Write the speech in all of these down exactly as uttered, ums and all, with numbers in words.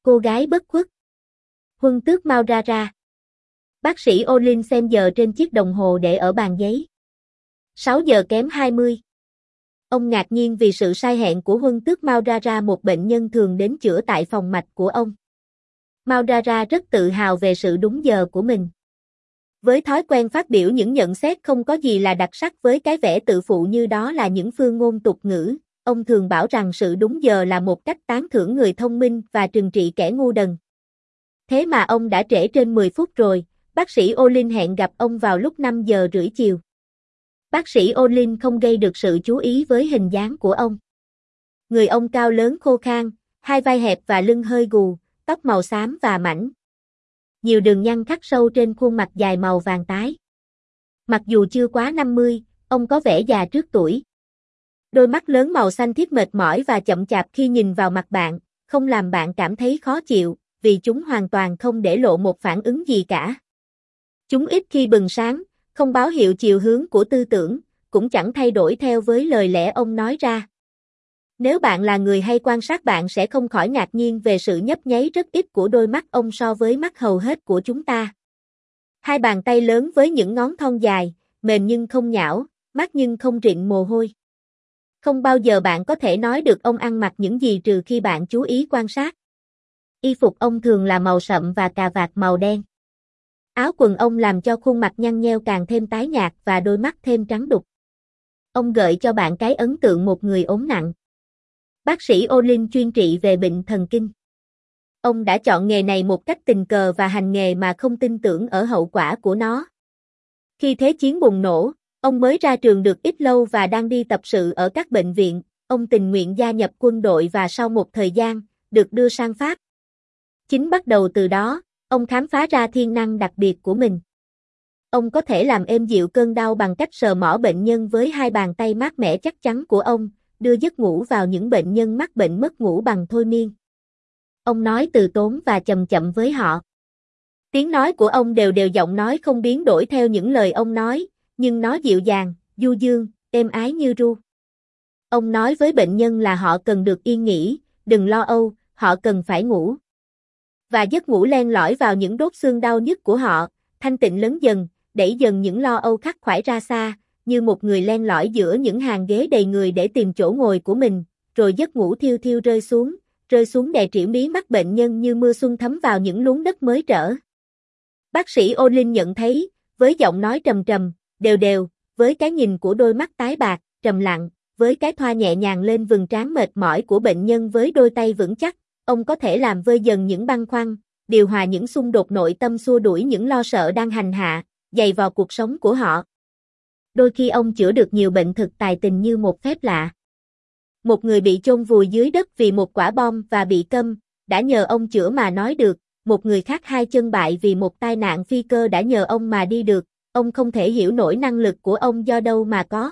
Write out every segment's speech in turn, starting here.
cô gái bất khuất. Huân tước Maurara. Bác sĩ Olin xem giờ trên chiếc đồng hồ để ở bàn giấy. sáu giờ kém hai mươi. Ông ngạc nhiên vì sự sai hẹn của Huân tước Maurara, một bệnh nhân thường đến chữa tại phòng mạch của ông. Maurara rất tự hào về sự đúng giờ của mình. Với thói quen phát biểu những nhận xét không có gì là đặc sắc với cái vẻ tự phụ như đó là những phương ngôn tục ngữ, ông thường bảo rằng sự đúng giờ là một cách tán thưởng người thông minh và trừng trị kẻ ngu đần. Thế mà ông đã trễ trên mười phút rồi, bác sĩ Olin hẹn gặp ông vào lúc năm giờ rưỡi chiều. Bác sĩ Olin không gây được sự chú ý với hình dáng của ông. Người ông cao lớn khô khan, hai vai hẹp và lưng hơi gù, tóc màu xám và mảnh. Nhiều đường nhăn khắc sâu trên khuôn mặt dài màu vàng tái. Mặc dù chưa quá năm mươi, ông có vẻ già trước tuổi. Đôi mắt lớn màu xanh thiếp mệt mỏi và chậm chạp khi nhìn vào mặt bạn, không làm bạn cảm thấy khó chịu, vì chúng hoàn toàn không để lộ một phản ứng gì cả. Chúng ít khi bừng sáng, không báo hiệu chiều hướng của tư tưởng, cũng chẳng thay đổi theo với lời lẽ ông nói ra. Nếu bạn là người hay quan sát, bạn sẽ không khỏi ngạc nhiên về sự nhấp nháy rất ít của đôi mắt ông so với mắt hầu hết của chúng ta. Hai bàn tay lớn với những ngón thon dài, mềm nhưng không nhão, mắt nhưng không rịn mồ hôi. Không bao giờ bạn có thể nói được ông ăn mặc những gì trừ khi bạn chú ý quan sát. Y phục ông thường là màu sậm và cà vạt màu đen. Áo quần ông làm cho khuôn mặt nhăn nheo càng thêm tái nhạt và đôi mắt thêm trắng đục. Ông gợi cho bạn cái ấn tượng một người ốm nặng. Bác sĩ Olin chuyên trị về bệnh thần kinh. Ông đã chọn nghề này một cách tình cờ và hành nghề mà không tin tưởng ở hậu quả của nó. Khi Thế chiến bùng nổ, ông mới ra trường được ít lâu và đang đi tập sự ở các bệnh viện, ông tình nguyện gia nhập quân đội và sau một thời gian, được đưa sang Pháp. Chính bắt đầu từ đó, ông khám phá ra thiên năng đặc biệt của mình. Ông có thể làm êm dịu cơn đau bằng cách sờ mỏ bệnh nhân với hai bàn tay mát mẻ chắc chắn của ông, đưa giấc ngủ vào những bệnh nhân mắc bệnh mất ngủ bằng thôi miên. Ông nói từ tốn và chậm chậm với họ. Tiếng nói của ông đều đều, giọng nói không biến đổi theo những lời ông nói, nhưng nó dịu dàng, du dương, êm ái như ru. Ông nói với bệnh nhân là họ cần được yên nghỉ, đừng lo âu, họ cần phải ngủ. Và giấc ngủ len lỏi vào những đốt xương đau nhức của họ, thanh tịnh lớn dần, đẩy dần những lo âu khắc khoải ra xa, như một người len lỏi giữa những hàng ghế đầy người để tìm chỗ ngồi của mình, rồi giấc ngủ thiêu thiêu rơi xuống, rơi xuống đè trĩu mí mắt bệnh nhân như mưa xuân thấm vào những luống đất mới trở. Bác sĩ Olin nhận thấy, với giọng nói trầm trầm, đều đều, với cái nhìn của đôi mắt tái bạc, trầm lặng, với cái thoa nhẹ nhàng lên vầng trán mệt mỏi của bệnh nhân với đôi tay vững chắc, ông có thể làm vơi dần những băn khoăn, điều hòa những xung đột nội tâm, xua đuổi những lo sợ đang hành hạ, dày vào cuộc sống của họ. Đôi khi ông chữa được nhiều bệnh thực tài tình như một phép lạ. Một người bị chôn vùi dưới đất vì một quả bom và bị câm, đã nhờ ông chữa mà nói được, một người khác hai chân bại vì một tai nạn phi cơ đã nhờ ông mà đi được, ông không thể hiểu nổi năng lực của ông do đâu mà có.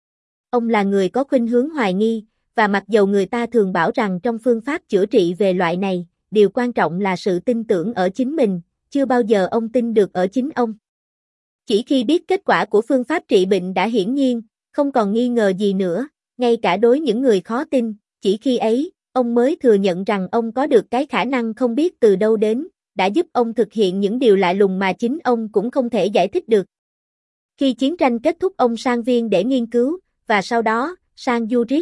Ông là người có khuynh hướng hoài nghi, và mặc dầu người ta thường bảo rằng trong phương pháp chữa trị về loại này, điều quan trọng là sự tin tưởng ở chính mình, chưa bao giờ ông tin được ở chính ông. Chỉ khi biết kết quả của phương pháp trị bệnh đã hiển nhiên, không còn nghi ngờ gì nữa, ngay cả đối những người khó tin, chỉ khi ấy, ông mới thừa nhận rằng ông có được cái khả năng không biết từ đâu đến, đã giúp ông thực hiện những điều lạ lùng mà chính ông cũng không thể giải thích được. Khi chiến tranh kết thúc, ông sang Viên để nghiên cứu, và sau đó, sang Zurich.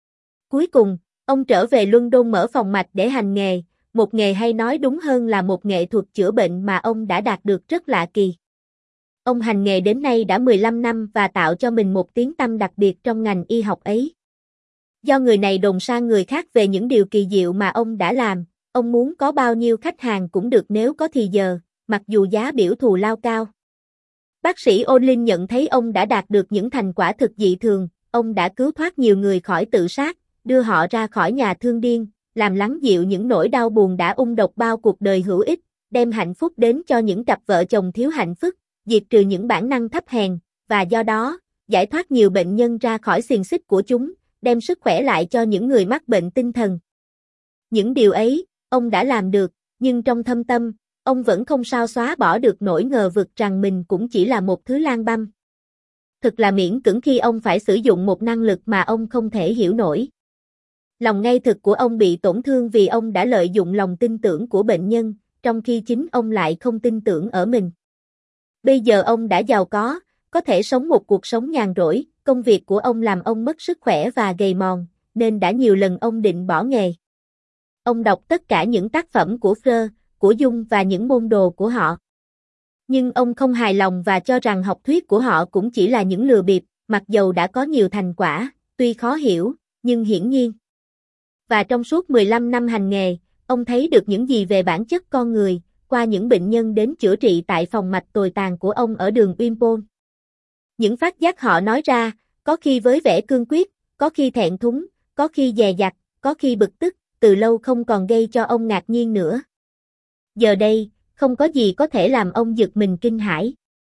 Cuối cùng, ông trở về London mở phòng mạch để hành nghề, một nghề hay nói đúng hơn là một nghệ thuật chữa bệnh mà ông đã đạt được rất lạ kỳ. Ông hành nghề đến nay đã mười lăm năm và tạo cho mình một tiếng tăm đặc biệt trong ngành y học ấy. Do người này đồn sang người khác về những điều kỳ diệu mà ông đã làm, ông muốn có bao nhiêu khách hàng cũng được nếu có thì giờ, mặc dù giá biểu thù lao cao. Bác sĩ Olin nhận thấy ông đã đạt được những thành quả thực dị thường, ông đã cứu thoát nhiều người khỏi tự sát, đưa họ ra khỏi nhà thương điên, làm lắng dịu những nỗi đau buồn đã ung độc bao cuộc đời hữu ích, đem hạnh phúc đến cho những cặp vợ chồng thiếu hạnh phúc, diệt trừ những bản năng thấp hèn, và do đó, giải thoát nhiều bệnh nhân ra khỏi xiềng xích của chúng, đem sức khỏe lại cho những người mắc bệnh tinh thần. Những điều ấy, ông đã làm được, nhưng trong thâm tâm, ông vẫn không sao xóa bỏ được nỗi ngờ vực rằng mình cũng chỉ là một thứ lang băm. Thực là miễn cưỡng khi ông phải sử dụng một năng lực mà ông không thể hiểu nổi. Lòng ngay thực của ông bị tổn thương vì ông đã lợi dụng lòng tin tưởng của bệnh nhân, trong khi chính ông lại không tin tưởng ở mình. Bây giờ ông đã giàu có, có thể sống một cuộc sống nhàn rỗi, công việc của ông làm ông mất sức khỏe và gầy mòn, nên đã nhiều lần ông định bỏ nghề. Ông đọc tất cả những tác phẩm của Freud, của Jung và những môn đồ của họ. Nhưng ông không hài lòng và cho rằng học thuyết của họ cũng chỉ là những lừa bịp, mặc dầu đã có nhiều thành quả, tuy khó hiểu, nhưng hiển nhiên. Và trong suốt mười lăm năm hành nghề, ông thấy được những gì về bản chất con người, qua những bệnh nhân đến chữa trị tại phòng mạch tồi tàn của ông ở đường Wimpole. Những phát giác họ nói ra, có khi với vẻ cương quyết, có khi thẹn thúng, có khi dè dặt, có khi bực tức, từ lâu không còn gây cho ông ngạc nhiên nữa. Giờ đây, không có gì có thể làm ông giật mình kinh hãi.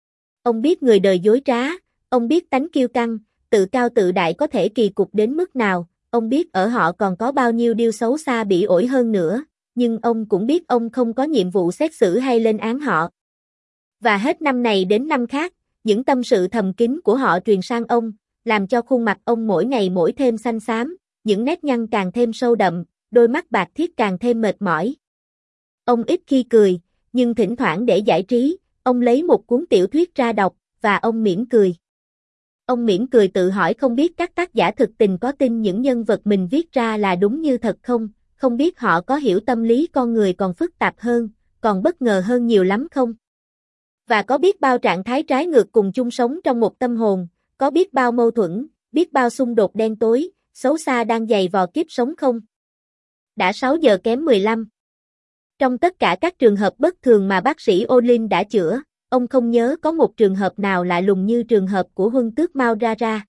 Ông biết người đời dối trá, ông biết tánh kiêu căng, tự cao tự đại có thể kỳ cục đến mức nào, ông biết ở họ còn có bao nhiêu điều xấu xa bỉ ổi hơn nữa, nhưng ông cũng biết ông không có nhiệm vụ xét xử hay lên án họ. Và hết năm này đến năm khác, những tâm sự thầm kín của họ truyền sang ông, làm cho khuôn mặt ông mỗi ngày mỗi thêm xanh xám, những nét nhăn càng thêm sâu đậm, đôi mắt bạc thiết càng thêm mệt mỏi. Ông ít khi cười, nhưng thỉnh thoảng để giải trí, ông lấy một cuốn tiểu thuyết ra đọc, và ông mỉm cười. Ông mỉm cười tự hỏi không biết các tác giả thực tình có tin những nhân vật mình viết ra là đúng như thật không, không biết họ có hiểu tâm lý con người còn phức tạp hơn, còn bất ngờ hơn nhiều lắm không? Và có biết bao trạng thái trái ngược cùng chung sống trong một tâm hồn, có biết bao mâu thuẫn, biết bao xung đột đen tối, xấu xa đang giày vò kiếp sống không? Đã sáu giờ kém mười lăm. Trong tất cả các trường hợp bất thường mà bác sĩ Olin đã chữa, ông không nhớ có một trường hợp nào lạ lùng như trường hợp của Huân Tước Maurara.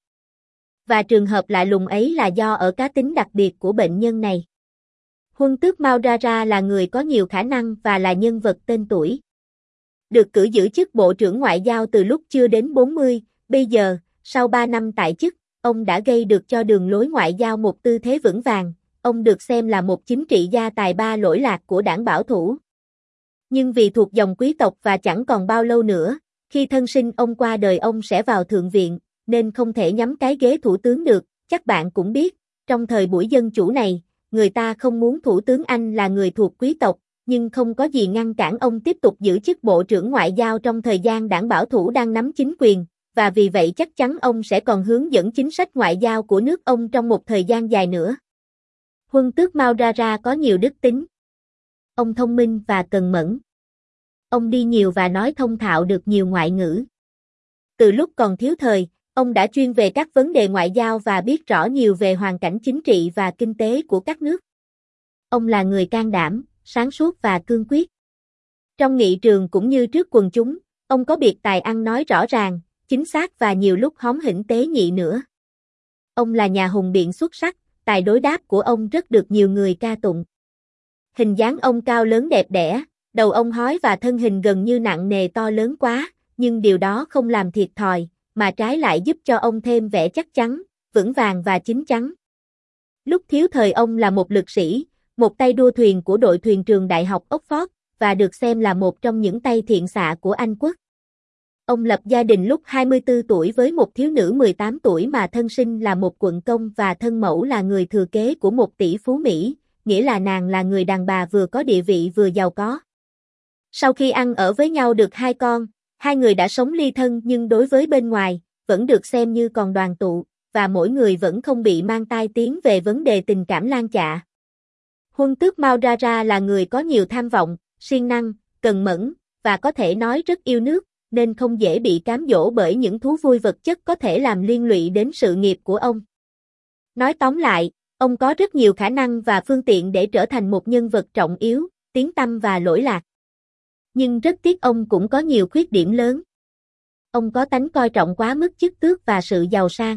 Và trường hợp lạ lùng ấy là do ở cá tính đặc biệt của bệnh nhân này. Huân Tước Maurara là người có nhiều khả năng và là nhân vật tên tuổi. Được cử giữ chức Bộ trưởng Ngoại giao từ lúc chưa đến bốn mươi, bây giờ, sau ba năm tại chức, ông đã gây được cho đường lối ngoại giao một tư thế vững vàng, ông được xem là một chính trị gia tài ba lỗi lạc của đảng bảo thủ. Nhưng vì thuộc dòng quý tộc và chẳng còn bao lâu nữa, khi thân sinh ông qua đời ông sẽ vào thượng viện, nên không thể nhắm cái ghế thủ tướng được, chắc bạn cũng biết, trong thời buổi dân chủ này, người ta không muốn thủ tướng Anh là người thuộc quý tộc, nhưng không có gì ngăn cản ông tiếp tục giữ chức Bộ trưởng Ngoại giao trong thời gian đảng bảo thủ đang nắm chính quyền, và vì vậy chắc chắn ông sẽ còn hướng dẫn chính sách ngoại giao của nước ông trong một thời gian dài nữa. Huân Tước Maurara có nhiều đức tính. Ông thông minh và cần mẫn. Ông đi nhiều và nói thông thạo được nhiều ngoại ngữ. Từ lúc còn thiếu thời, ông đã chuyên về các vấn đề ngoại giao và biết rõ nhiều về hoàn cảnh chính trị và kinh tế của các nước. Ông là người can đảm, sáng suốt và cương quyết. Trong nghị trường cũng như trước quần chúng, ông có biệt tài ăn nói rõ ràng, chính xác và nhiều lúc hóm hỉnh tế nhị nữa. Ông là nhà hùng biện xuất sắc, tài đối đáp của ông rất được nhiều người ca tụng. Hình dáng ông cao lớn đẹp đẽ, đầu ông hói và thân hình gần như nặng nề to lớn quá, nhưng điều đó không làm thiệt thòi, mà trái lại giúp cho ông thêm vẻ chắc chắn, vững vàng và chín chắn. Lúc thiếu thời ông là một lực sĩ, một tay đua thuyền của đội thuyền trường Đại học Oxford, và được xem là một trong những tay thiện xạ của Anh quốc. Ông lập gia đình lúc hai mươi tư tuổi với một thiếu nữ mười tám tuổi mà thân sinh là một quận công và thân mẫu là người thừa kế của một tỷ phú Mỹ, nghĩa là nàng là người đàn bà vừa có địa vị vừa giàu có. Sau khi ăn ở với nhau được hai con, hai người đã sống ly thân nhưng đối với bên ngoài, vẫn được xem như còn đoàn tụ, và mỗi người vẫn không bị mang tai tiếng về vấn đề tình cảm lan chạ. Huân Tước Maurara là người có nhiều tham vọng, siêng năng, cần mẫn, và có thể nói rất yêu nước, nên không dễ bị cám dỗ bởi những thú vui vật chất có thể làm liên lụy đến sự nghiệp của ông. Nói tóm lại, ông có rất nhiều khả năng và phương tiện để trở thành một nhân vật trọng yếu, tiếng tăm và lỗi lạc. Nhưng rất tiếc ông cũng có nhiều khuyết điểm lớn. Ông có tánh coi trọng quá mức chức tước và sự giàu sang.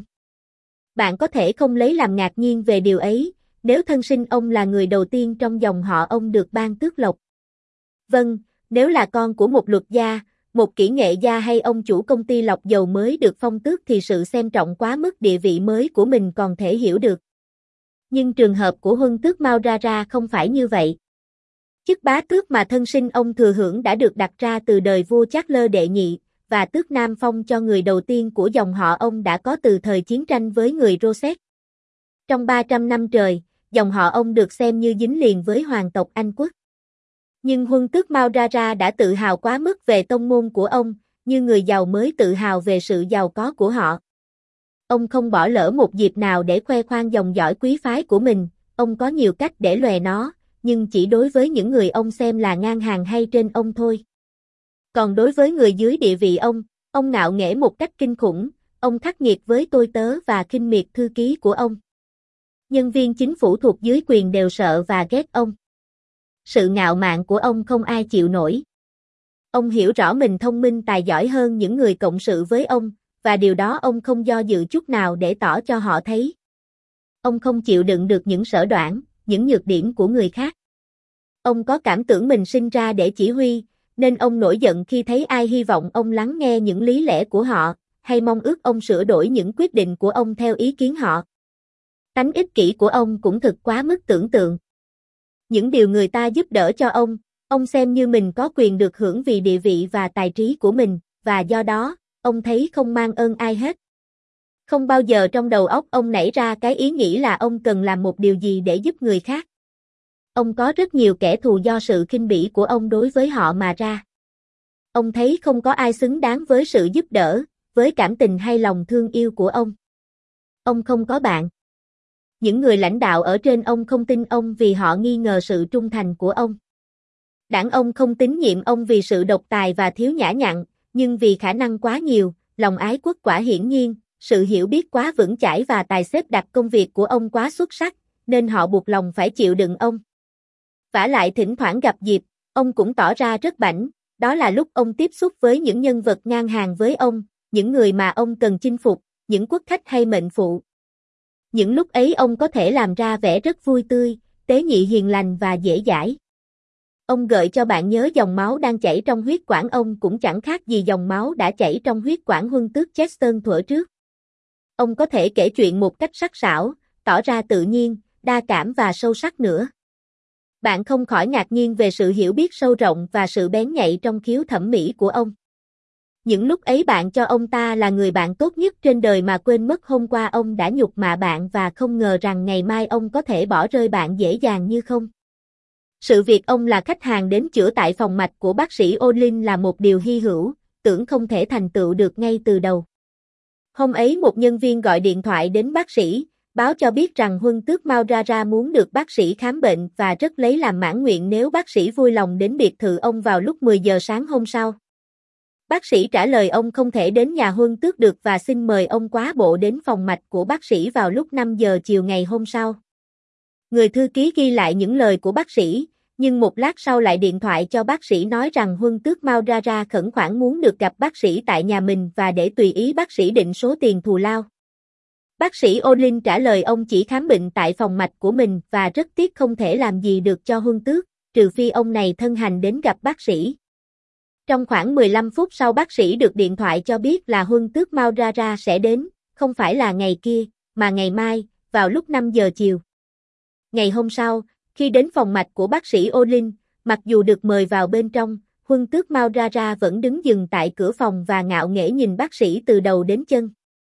Bạn có thể không lấy làm ngạc nhiên về điều ấy, nếu thân sinh ông là người đầu tiên trong dòng họ ông được ban tước lộc. Vâng, nếu là con của một luật gia, một kỹ nghệ gia hay ông chủ công ty lọc dầu mới được phong tước thì sự xem trọng quá mức địa vị mới của mình còn thể hiểu được. Nhưng trường hợp của Huân Tước Maurara không phải như vậy. Chức bá tước mà thân sinh ông thừa hưởng đã được đặt ra từ đời vua Charles đệ nhị, và tước Nam phong cho người đầu tiên của dòng họ ông đã có từ thời chiến tranh với người Rosette. Trong ba trăm năm trời, dòng họ ông được xem như dính liền với hoàng tộc Anh quốc. Nhưng Huân tước Maurara đã tự hào quá mức về tông môn của ông, như người giàu mới tự hào về sự giàu có của họ. Ông không bỏ lỡ một dịp nào để khoe khoang dòng dõi quý phái của mình, ông có nhiều cách để lòe nó, nhưng chỉ đối với những người ông xem là ngang hàng hay trên ông thôi. Còn đối với người dưới địa vị ông, ông ngạo nghễ một cách kinh khủng, ông khắc nghiệt với tôi tớ và khinh miệt thư ký của ông. Nhân viên chính phủ thuộc dưới quyền đều sợ và ghét ông. Sự ngạo mạn của ông không ai chịu nổi. Ông hiểu rõ mình thông minh tài giỏi hơn những người cộng sự với ông, và điều đó ông không do dự chút nào để tỏ cho họ thấy. Ông không chịu đựng được những sở đoản, những nhược điểm của người khác. Ông có cảm tưởng mình sinh ra để chỉ huy, nên ông nổi giận khi thấy ai hy vọng ông lắng nghe những lý lẽ của họ, hay mong ước ông sửa đổi những quyết định của ông theo ý kiến họ. Tánh ích kỷ của ông cũng thực quá mức tưởng tượng. Những điều người ta giúp đỡ cho ông, ông xem như mình có quyền được hưởng vì địa vị và tài trí của mình, và do đó, ông thấy không mang ơn ai hết. Không bao giờ trong đầu óc ông nảy ra cái ý nghĩ là ông cần làm một điều gì để giúp người khác. Ông có rất nhiều kẻ thù do sự khinh bỉ của ông đối với họ mà ra. Ông thấy không có ai xứng đáng với sự giúp đỡ, với cảm tình hay lòng thương yêu của ông. Ông không có bạn. Những người lãnh đạo ở trên ông không tin ông vì họ nghi ngờ sự trung thành của ông. Đảng ông không tín nhiệm ông vì sự độc tài và thiếu nhã nhặn, nhưng vì khả năng quá nhiều, lòng ái quốc quả hiển nhiên, sự hiểu biết quá vững chãi và tài xếp đặt công việc của ông quá xuất sắc, nên họ buộc lòng phải chịu đựng ông. Vả lại thỉnh thoảng gặp dịp, ông cũng tỏ ra rất bảnh, đó là lúc ông tiếp xúc với những nhân vật ngang hàng với ông, những người mà ông cần chinh phục, những quốc khách hay mệnh phụ. Những lúc ấy ông có thể làm ra vẻ rất vui tươi, tế nhị hiền lành và dễ dãi. Ông gợi cho bạn nhớ dòng máu đang chảy trong huyết quản ông cũng chẳng khác gì dòng máu đã chảy trong huyết quản Huân tước Chester thuở trước. Ông có thể kể chuyện một cách sắc sảo, tỏ ra tự nhiên, đa cảm và sâu sắc nữa. Bạn không khỏi ngạc nhiên về sự hiểu biết sâu rộng và sự bén nhạy trong khiếu thẩm mỹ của ông. Những lúc ấy bạn cho ông ta là người bạn tốt nhất trên đời mà quên mất hôm qua ông đã nhục mạ bạn và không ngờ rằng ngày mai ông có thể bỏ rơi bạn dễ dàng như không. Sự việc ông là khách hàng đến chữa tại phòng mạch của bác sĩ Olin là một điều hy hữu, tưởng không thể thành tựu được ngay từ đầu. Hôm ấy một nhân viên gọi điện thoại đến bác sĩ, báo cho biết rằng Huân tước Maurara muốn được bác sĩ khám bệnh và rất lấy làm mãn nguyện nếu bác sĩ vui lòng đến biệt thự ông vào lúc mười giờ sáng hôm sau. Bác sĩ trả lời ông không thể đến nhà Huân tước được và xin mời ông quá bộ đến phòng mạch của bác sĩ vào lúc năm giờ chiều ngày hôm sau. Người thư ký ghi lại những lời của bác sĩ, nhưng một lát sau lại điện thoại cho bác sĩ nói rằng Huân tước Maurara khẩn khoản muốn được gặp bác sĩ tại nhà mình và để tùy ý bác sĩ định số tiền thù lao. Bác sĩ Olin trả lời ông chỉ khám bệnh tại phòng mạch của mình và rất tiếc không thể làm gì được cho Huân tước, trừ phi ông này thân hành đến gặp bác sĩ. Trong khoảng mười lăm phút sau bác sĩ được điện thoại cho biết là Huân tước Maurara sẽ đến, không phải là ngày kia, mà ngày mai, vào lúc năm giờ chiều. Ngày hôm sau, khi đến phòng mạch của bác sĩ Olin, mặc dù được mời vào bên trong, Huân tước Maurara vẫn đứng dừng tại cửa phòng và ngạo nghễ nhìn bác sĩ từ đầu đến chân.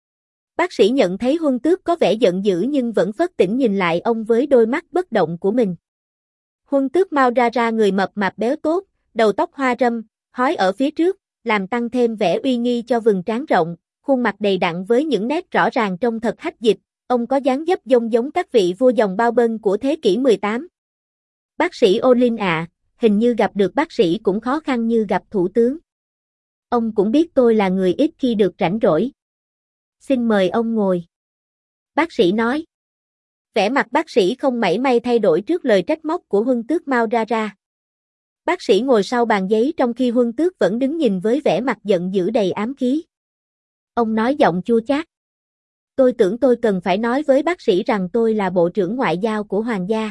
Bác sĩ nhận thấy Huân tước có vẻ giận dữ nhưng vẫn phớt tỉnh nhìn lại ông với đôi mắt bất động của mình. Huân tước Maurara người mập mạp béo tốt, đầu tóc hoa râm, hói ở phía trước, làm tăng thêm vẻ uy nghi cho vầng trán rộng, khuôn mặt đầy đặn với những nét rõ ràng trông thật hách dịch, ông có dáng dấp giống giống các vị vua dòng bao bân của thế kỷ mười tám. Bác sĩ Olin ạ, à, hình như gặp được bác sĩ cũng khó khăn như gặp thủ tướng. Ông cũng biết tôi là người ít khi được rảnh rỗi. Xin mời ông ngồi. Bác sĩ nói. Vẻ mặt bác sĩ không mảy may thay đổi trước lời trách móc của Huân tước Maurara. Bác sĩ ngồi sau bàn giấy trong khi Huân tước vẫn đứng nhìn với vẻ mặt giận dữ đầy ám khí. Ông nói giọng chua chát. Tôi tưởng tôi cần phải nói với bác sĩ rằng tôi là bộ trưởng ngoại giao của hoàng gia.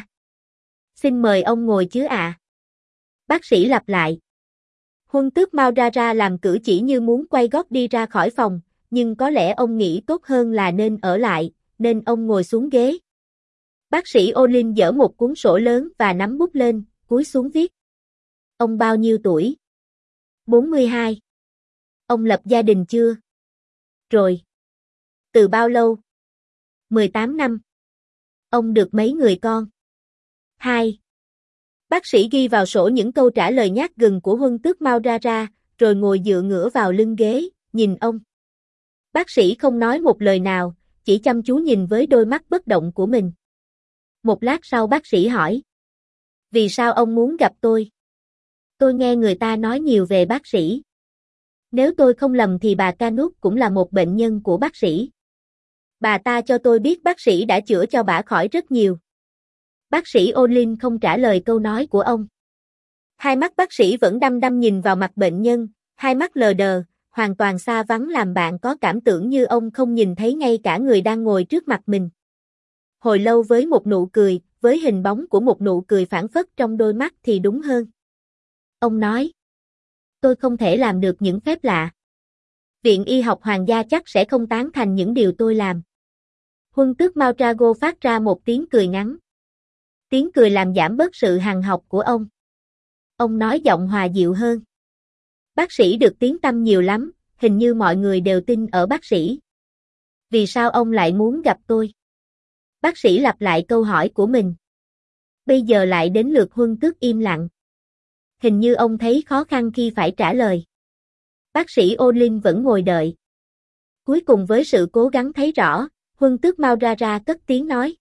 Xin mời ông ngồi chứ ạ. À. Bác sĩ lặp lại. Huân tước Maurara làm cử chỉ như muốn quay gót đi ra khỏi phòng, nhưng có lẽ ông nghĩ tốt hơn là nên ở lại, nên ông ngồi xuống ghế. Bác sĩ Olin dở một cuốn sổ lớn và nắm bút lên, cúi xuống viết. Ông bao nhiêu tuổi? bốn mươi hai. Ông lập gia đình chưa? Rồi. Từ bao lâu? mười tám năm. Ông được mấy người con? Hai. Bác sĩ ghi vào sổ những câu trả lời nhát gừng của Huân Tước Maurara, rồi ngồi dựa ngửa vào lưng ghế, nhìn ông. Bác sĩ không nói một lời nào, chỉ chăm chú nhìn với đôi mắt bất động của mình. Một lát sau bác sĩ hỏi. Vì sao ông muốn gặp tôi? Tôi nghe người ta nói nhiều về bác sĩ. Nếu tôi không lầm thì bà Canut cũng là một bệnh nhân của bác sĩ. Bà ta cho tôi biết bác sĩ đã chữa cho bà khỏi rất nhiều. Bác sĩ Olin không trả lời câu nói của ông. Hai mắt bác sĩ vẫn đăm đăm nhìn vào mặt bệnh nhân, hai mắt lờ đờ, hoàn toàn xa vắng làm bạn có cảm tưởng như ông không nhìn thấy ngay cả người đang ngồi trước mặt mình. Hồi lâu với một nụ cười, với hình bóng của một nụ cười phảng phất trong đôi mắt thì đúng hơn. Ông nói, tôi không thể làm được những phép lạ. Viện Y học Hoàng gia chắc sẽ không tán thành những điều tôi làm. Huân Tước Mautrago phát ra một tiếng cười ngắn. Tiếng cười làm giảm bớt sự hằn học của ông. Ông nói giọng hòa dịu hơn. Bác sĩ được tiếng tăm nhiều lắm, hình như mọi người đều tin ở bác sĩ. Vì sao ông lại muốn gặp tôi? Bác sĩ lặp lại câu hỏi của mình. Bây giờ lại đến lượt Huân Tước im lặng. Hình như ông thấy khó khăn khi phải trả lời. Bác sĩ Olin vẫn ngồi đợi. Cuối cùng với sự cố gắng thấy rõ, Huân Tước Maurara cất tiếng nói.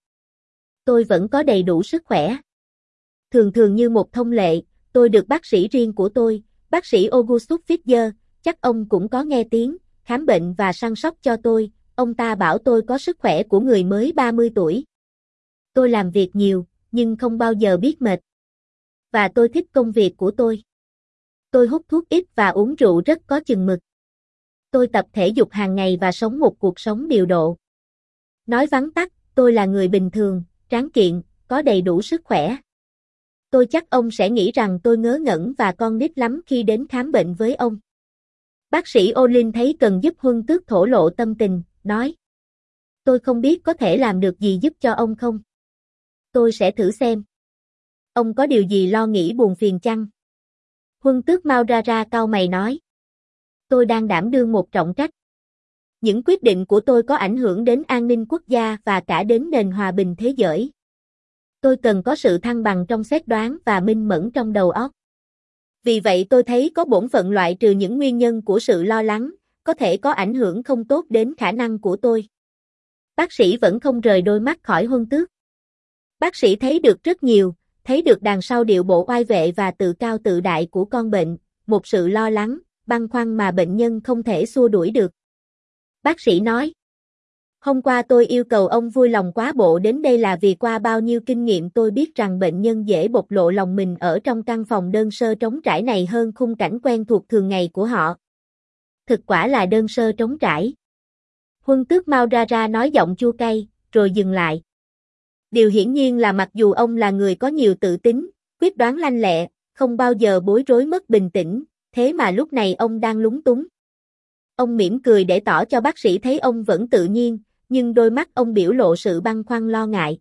Tôi vẫn có đầy đủ sức khỏe. Thường thường như một thông lệ, tôi được bác sĩ riêng của tôi, bác sĩ Augustus Fischer, chắc ông cũng có nghe tiếng, khám bệnh và săn sóc cho tôi, ông ta bảo tôi có sức khỏe của người mới ba mươi tuổi. Tôi làm việc nhiều, nhưng không bao giờ biết mệt. Và tôi thích công việc của tôi. Tôi hút thuốc ít và uống rượu rất có chừng mực. Tôi tập thể dục hàng ngày và sống một cuộc sống điều độ. Nói vắn tắt, tôi là người bình thường, tráng kiện, có đầy đủ sức khỏe. Tôi chắc ông sẽ nghĩ rằng tôi ngớ ngẩn và con nít lắm khi đến khám bệnh với ông. Bác sĩ Olin thấy cần giúp Huân Tước thổ lộ tâm tình, nói. Tôi không biết có thể làm được gì giúp cho ông không? Tôi sẽ thử xem. Ông có điều gì lo nghĩ buồn phiền chăng? Huân Tước Maurara cau mày nói. Tôi đang đảm đương một trọng trách. Những quyết định của tôi có ảnh hưởng đến an ninh quốc gia và cả đến nền hòa bình thế giới. Tôi cần có sự thăng bằng trong xét đoán và minh mẫn trong đầu óc. Vì vậy tôi thấy có bổn phận loại trừ những nguyên nhân của sự lo lắng, có thể có ảnh hưởng không tốt đến khả năng của tôi. Bác sĩ vẫn không rời đôi mắt khỏi Huân Tước. Bác sĩ thấy được rất nhiều, thấy được đằng sau điệu bộ oai vệ và tự cao tự đại của con bệnh, một sự lo lắng, băn khoăn mà bệnh nhân không thể xua đuổi được. Bác sĩ nói. Hôm qua tôi yêu cầu ông vui lòng quá bộ đến đây là vì qua bao nhiêu kinh nghiệm tôi biết rằng bệnh nhân dễ bộc lộ lòng mình ở trong căn phòng đơn sơ trống trải này hơn khung cảnh quen thuộc thường ngày của họ. Thực quả là đơn sơ trống trải. Huân Tước Maurara nói giọng chua cay, rồi dừng lại. Điều hiển nhiên là mặc dù ông là người có nhiều tự tin, quyết đoán lanh lẹ, không bao giờ bối rối mất bình tĩnh, thế mà lúc này ông đang lúng túng. Ông mỉm cười để tỏ cho bác sĩ thấy ông vẫn tự nhiên, nhưng đôi mắt ông biểu lộ sự băn khoăn lo ngại.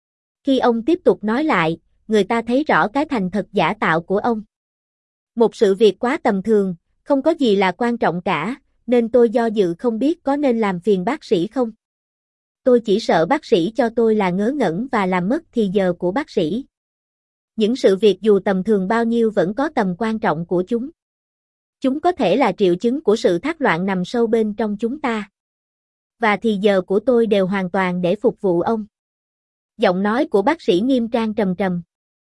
Khi ông tiếp tục nói lại, người ta thấy rõ cái thành thật giả tạo của ông. Một sự việc quá tầm thường, không có gì là quan trọng cả, nên tôi do dự không biết có nên làm phiền bác sĩ không. Tôi chỉ sợ bác sĩ cho tôi là ngớ ngẩn và làm mất thì giờ của bác sĩ. Những sự việc dù tầm thường bao nhiêu vẫn có tầm quan trọng của chúng. Chúng có thể là triệu chứng của sự thác loạn nằm sâu bên trong chúng ta. Và thì giờ của tôi đều hoàn toàn để phục vụ ông. Giọng nói của bác sĩ nghiêm trang trầm trầm.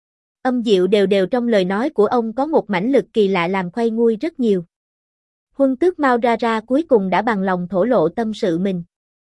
Âm điệu đều đều trong lời nói của ông có một mãnh lực kỳ lạ làm khoay nguôi rất nhiều. Huân Tước Maurara cuối cùng đã bằng lòng thổ lộ tâm sự mình.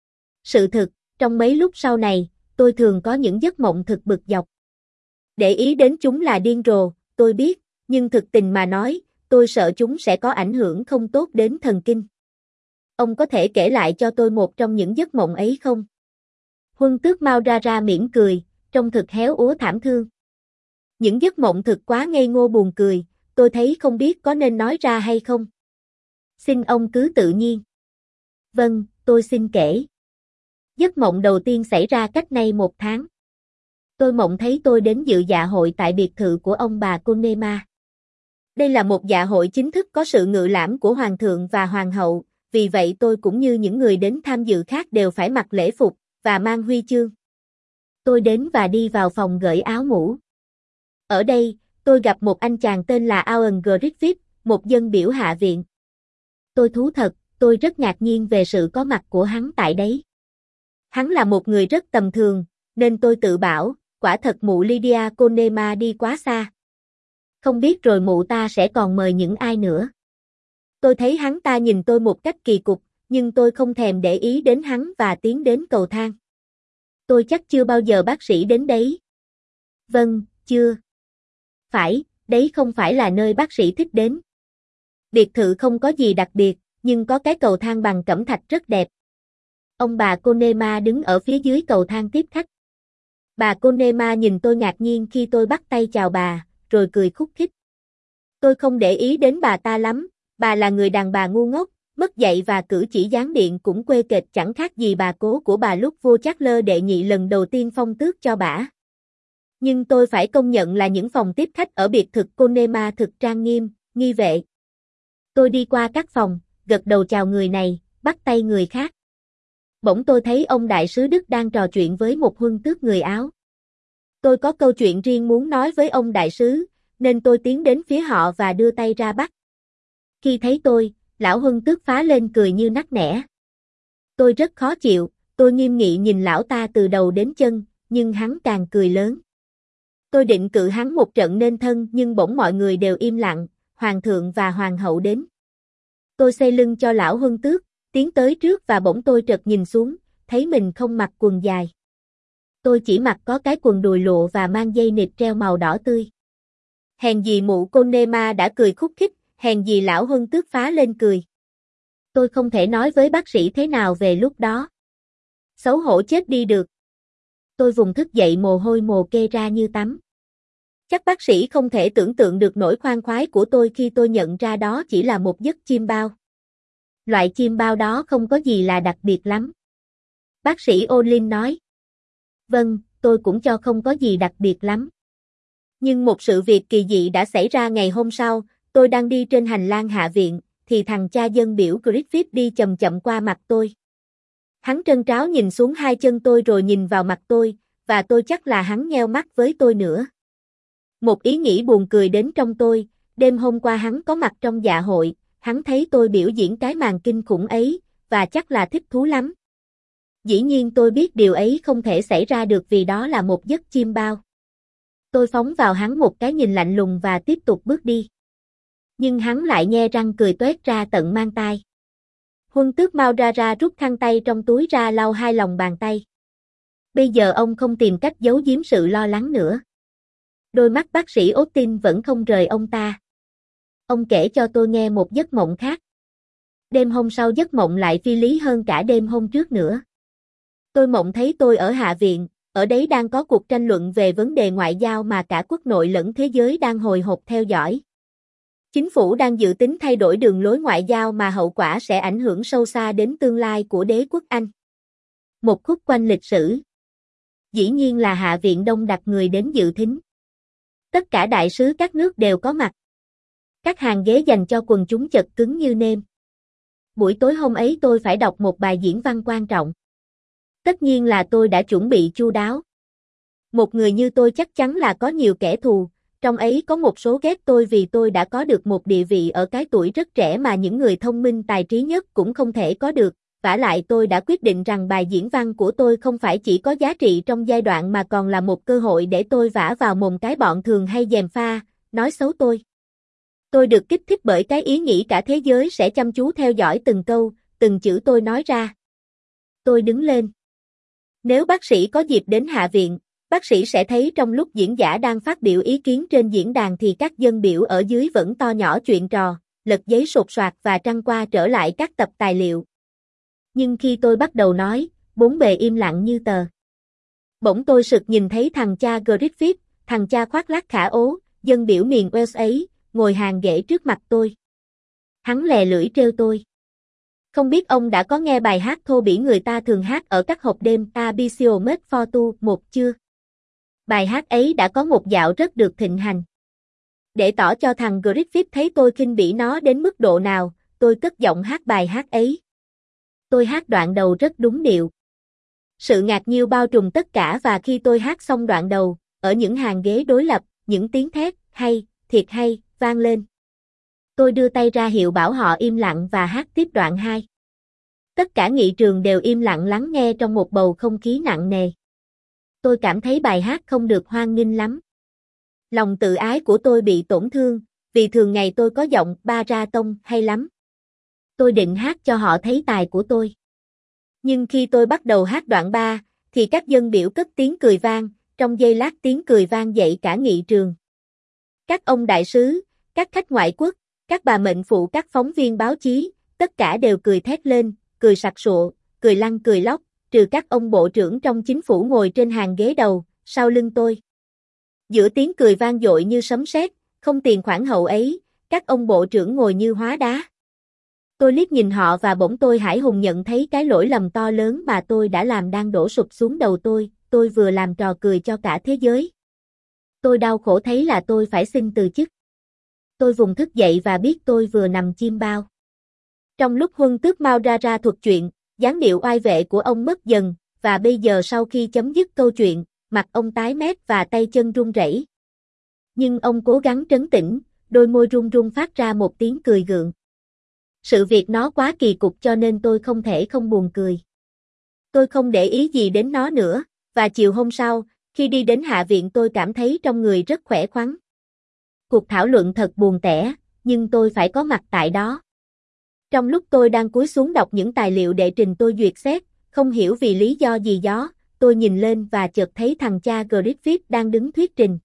Sự thực, trong mấy lúc sau này, tôi thường có những giấc mộng thực bực dọc. Để ý đến chúng là điên rồ, tôi biết, nhưng thực tình mà nói, tôi sợ chúng sẽ có ảnh hưởng không tốt đến thần kinh. Ông có thể kể lại cho tôi một trong những giấc mộng ấy không? Huân Tước Maurara mỉm cười, trông thực héo úa thảm thương. Những giấc mộng thực quá ngây ngô buồn cười, tôi thấy không biết có nên nói ra hay không. Xin ông cứ tự nhiên. Vâng, tôi xin kể. Giấc mộng đầu tiên xảy ra cách nay một tháng. Tôi mộng thấy tôi đến dự dạ hội tại biệt thự của ông bà Conema. Đây là một dạ hội chính thức có sự ngự lãm của hoàng thượng và hoàng hậu, vì vậy tôi cũng như những người đến tham dự khác đều phải mặc lễ phục và mang huy chương. Tôi đến và đi vào phòng gửi áo ngủ. Ở đây, tôi gặp một anh chàng tên là Owen Griffith, một dân biểu hạ viện. Tôi thú thật, tôi rất ngạc nhiên về sự có mặt của hắn tại đấy. Hắn là một người rất tầm thường, nên tôi tự bảo, quả thật mụ Lydia Conema đi quá xa. Không biết rồi mụ ta sẽ còn mời những ai nữa. Tôi thấy hắn ta nhìn tôi một cách kỳ cục, nhưng tôi không thèm để ý đến hắn và tiến đến cầu thang. Tôi chắc chưa bao giờ bác sĩ đến đấy. Vâng, chưa. Phải, đấy không phải là nơi bác sĩ thích đến. Biệt thự không có gì đặc biệt, nhưng có cái cầu thang bằng cẩm thạch rất đẹp. Ông bà Conema đứng ở phía dưới cầu thang tiếp khách. Bà Conema nhìn tôi ngạc nhiên khi tôi bắt tay chào bà, rồi cười khúc khích. Tôi không để ý đến bà ta lắm, bà là người đàn bà ngu ngốc, mất dạy và cử chỉ gián điệu cũng quê kệch chẳng khác gì bà cố của bà lúc vua Charles đệ nhị lần đầu tiên phong tước cho bả. Nhưng tôi phải công nhận là những phòng tiếp khách ở biệt thự Conema thực trang nghiêm, nghi vệ. Tôi đi qua các phòng, gật đầu chào người này, bắt tay người khác. Bỗng tôi thấy ông đại sứ Đức đang trò chuyện với một huân tước người Áo. Tôi có câu chuyện riêng muốn nói với ông đại sứ, nên tôi tiến đến phía họ và đưa tay ra bắt. Khi thấy tôi, lão huân tước phá lên cười như nắc nẻ. Tôi rất khó chịu, tôi nghiêm nghị nhìn lão ta từ đầu đến chân, nhưng hắn càng cười lớn. Tôi định cự hắn một trận nên thân nhưng bỗng mọi người đều im lặng, hoàng thượng và hoàng hậu đến. Tôi xoay lưng cho lão huân tước, tiến tới trước và bỗng tôi chợt nhìn xuống, thấy mình không mặc quần dài. Tôi chỉ mặc có cái quần đùi lụa và mang dây nịt treo màu đỏ tươi. Hèn gì mụ Conema đã cười khúc khích, hèn gì lão huân tước phá lên cười. Tôi không thể nói với bác sĩ thế nào về lúc đó. Xấu hổ chết đi được. Tôi vùng thức dậy mồ hôi mồ kê ra như tắm. Chắc bác sĩ không thể tưởng tượng được nỗi khoan khoái của tôi khi tôi nhận ra đó chỉ là một giấc chim bao. Loại chim bao đó không có gì là đặc biệt lắm. Bác sĩ Olin nói. Vâng, tôi cũng cho không có gì đặc biệt lắm. Nhưng một sự việc kỳ dị đã xảy ra ngày hôm sau, tôi đang đi trên hành lang hạ viện, thì thằng cha dân biểu Griffith đi chậm chậm qua mặt tôi. Hắn trân tráo nhìn xuống hai chân tôi rồi nhìn vào mặt tôi, và tôi chắc là hắn nheo mắt với tôi nữa. Một ý nghĩ buồn cười đến trong tôi, đêm hôm qua hắn có mặt trong dạ hội, hắn thấy tôi biểu diễn cái màn kinh khủng ấy, và chắc là thích thú lắm. Dĩ nhiên tôi biết điều ấy không thể xảy ra được vì đó là một giấc chim bao. Tôi phóng vào hắn một cái nhìn lạnh lùng và tiếp tục bước đi. Nhưng hắn lại nhe răng cười toét ra tận mang tai. Huân tước Maurara rút khăn tay trong túi ra lau hai lòng bàn tay. Bây giờ ông không tìm cách giấu giếm sự lo lắng nữa. Đôi mắt bác sĩ Austin vẫn không rời ông ta. Ông kể cho tôi nghe một giấc mộng khác. Đêm hôm sau giấc mộng lại phi lý hơn cả đêm hôm trước nữa. Tôi mộng thấy tôi ở Hạ viện, ở đấy đang có cuộc tranh luận về vấn đề ngoại giao mà cả quốc nội lẫn thế giới đang hồi hộp theo dõi. Chính phủ đang dự tính thay đổi đường lối ngoại giao mà hậu quả sẽ ảnh hưởng sâu xa đến tương lai của đế quốc Anh. Một khúc quanh lịch sử. Dĩ nhiên là Hạ viện đông đặt người đến dự thính. Tất cả đại sứ các nước đều có mặt. Các hàng ghế dành cho quần chúng chật cứng như nêm. Buổi tối hôm ấy tôi phải đọc một bài diễn văn quan trọng. Tất nhiên là tôi đã chuẩn bị chu đáo. Một người như tôi chắc chắn là có nhiều kẻ thù, trong ấy có một số ghét tôi vì tôi đã có được một địa vị ở cái tuổi rất trẻ mà những người thông minh tài trí nhất cũng không thể có được. Vả lại tôi đã quyết định rằng bài diễn văn của tôi không phải chỉ có giá trị trong giai đoạn mà còn là một cơ hội để tôi vả vào mồm cái bọn thường hay gièm pha, nói xấu tôi. Tôi được kích thích bởi cái ý nghĩ cả thế giới sẽ chăm chú theo dõi từng câu, từng chữ tôi nói ra. Tôi đứng lên. Nếu bác sĩ có dịp đến Hạ viện, bác sĩ sẽ thấy trong lúc diễn giả đang phát biểu ý kiến trên diễn đàn thì các dân biểu ở dưới vẫn to nhỏ chuyện trò, lật giấy sột soạt và trăng qua trở lại các tập tài liệu. Nhưng khi tôi bắt đầu nói, bốn bề im lặng như tờ. Bỗng tôi sực nhìn thấy thằng cha Griffith, thằng cha khoác lác khả ố, dân biểu miền Wales ấy, ngồi hàng ghế trước mặt tôi. Hắn lè lưỡi trêu tôi. Không biết ông đã có nghe bài hát thô bỉ người ta thường hát ở các hộp đêm Abicio Made for Tu một chưa? Bài hát ấy đã có một dạo rất được thịnh hành. Để tỏ cho thằng Griffith thấy tôi khinh bỉ nó đến mức độ nào, tôi cất giọng hát bài hát ấy. Tôi hát đoạn đầu rất đúng điệu. Sự ngạc nhiên bao trùm tất cả và khi tôi hát xong đoạn đầu, ở những hàng ghế đối lập, những tiếng thét, hay, thiệt hay, vang lên. Tôi đưa tay ra hiệu bảo họ im lặng và hát tiếp đoạn hai. Tất cả nghị trường đều im lặng lắng nghe trong một bầu không khí nặng nề. Tôi cảm thấy bài hát không được hoan nghênh lắm. Lòng tự ái của tôi bị tổn thương, vì thường ngày tôi có giọng baritone hay lắm. Tôi định hát cho họ thấy tài của tôi. Nhưng khi tôi bắt đầu hát đoạn ba, thì các dân biểu cất tiếng cười vang, trong giây lát tiếng cười vang dậy cả nghị trường. Các ông đại sứ, các khách ngoại quốc, các bà mệnh phụ, các phóng viên báo chí, tất cả đều cười thét lên, cười sặc sụa, cười lăn cười lóc, trừ các ông bộ trưởng trong chính phủ ngồi trên hàng ghế đầu, sau lưng tôi. Giữa tiếng cười vang dội như sấm sét, không tiền khoản hậu ấy, các ông bộ trưởng ngồi như hóa đá. Tôi liếc nhìn họ và bỗng tôi hãi hùng nhận thấy cái lỗi lầm to lớn mà tôi đã làm đang đổ sụp xuống đầu tôi, tôi vừa làm trò cười cho cả thế giới. Tôi đau khổ thấy là tôi phải xin từ chức. Tôi vùng thức dậy và biết tôi vừa nằm chim bao. Trong lúc Huân Tước Maurara thuật chuyện, dáng điệu oai vệ của ông mất dần, và bây giờ sau khi chấm dứt câu chuyện, mặt ông tái mét và tay chân run rẩy. Nhưng ông cố gắng trấn tĩnh, đôi môi run run phát ra một tiếng cười gượng. Sự việc nó quá kỳ cục cho nên tôi không thể không buồn cười. Tôi không để ý gì đến nó nữa, và chiều hôm sau, khi đi đến Hạ viện tôi cảm thấy trong người rất khỏe khoắn. Cuộc thảo luận thật buồn tẻ, nhưng tôi phải có mặt tại đó. Trong lúc tôi đang cúi xuống đọc những tài liệu đệ trình tôi duyệt xét, không hiểu vì lý do gì đó, tôi nhìn lên và chợt thấy thằng cha Griffith đang đứng thuyết trình.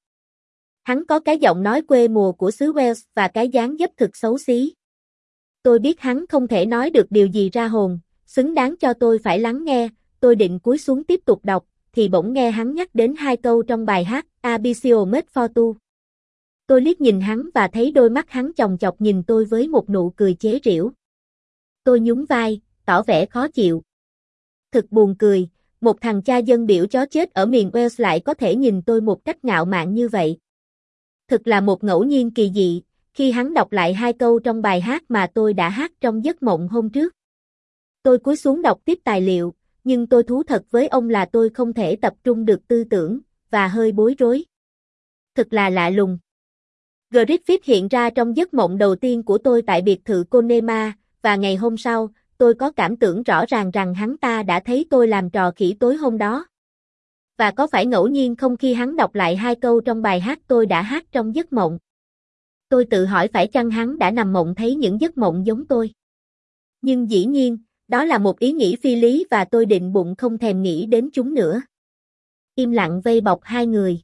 Hắn có cái giọng nói quê mùa của xứ Wales và cái dáng dấp thực xấu xí. Tôi biết hắn không thể nói được điều gì ra hồn, xứng đáng cho tôi phải lắng nghe, tôi định cúi xuống tiếp tục đọc, thì bỗng nghe hắn nhắc đến hai câu trong bài hát Abicio Made for Tu. Tôi liếc nhìn hắn và thấy đôi mắt hắn chòng chọc nhìn tôi với một nụ cười chế giễu. Tôi nhún vai, tỏ vẻ khó chịu. Thực buồn cười, một thằng cha dân biểu chó chết ở miền Wales lại có thể nhìn tôi một cách ngạo mạn như vậy. Thực là một ngẫu nhiên kỳ dị, khi hắn đọc lại hai câu trong bài hát mà tôi đã hát trong giấc mộng hôm trước. Tôi cúi xuống đọc tiếp tài liệu, nhưng tôi thú thật với ông là tôi không thể tập trung được tư tưởng, và hơi bối rối. Thực là lạ lùng. Griffith hiện ra trong giấc mộng đầu tiên của tôi tại biệt thự Conema, và ngày hôm sau, tôi có cảm tưởng rõ ràng rằng hắn ta đã thấy tôi làm trò khỉ tối hôm đó. Và có phải ngẫu nhiên không khi hắn đọc lại hai câu trong bài hát tôi đã hát trong giấc mộng? Tôi tự hỏi phải chăng hắn đã nằm mộng thấy những giấc mộng giống tôi. Nhưng dĩ nhiên, đó là một ý nghĩ phi lý và tôi định bụng không thèm nghĩ đến chúng nữa. Im lặng vây bọc hai người.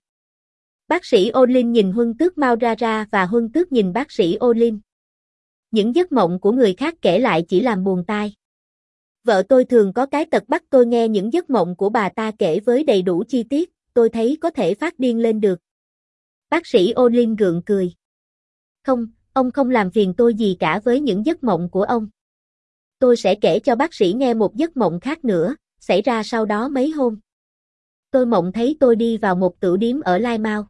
Bác sĩ Olin nhìn Huân Tước Maurara và Huân Tước nhìn bác sĩ Olin. Những giấc mộng của người khác kể lại chỉ làm buồn tai. Vợ tôi thường có cái tật bắt tôi nghe những giấc mộng của bà ta kể với đầy đủ chi tiết, tôi thấy có thể phát điên lên được. Bác sĩ Olin gượng cười. Không, ông không làm phiền tôi gì cả với những giấc mộng của ông. Tôi sẽ kể cho bác sĩ nghe một giấc mộng khác nữa, xảy ra sau đó mấy hôm. Tôi mộng thấy tôi đi vào một tửu điếm ở Plymouth.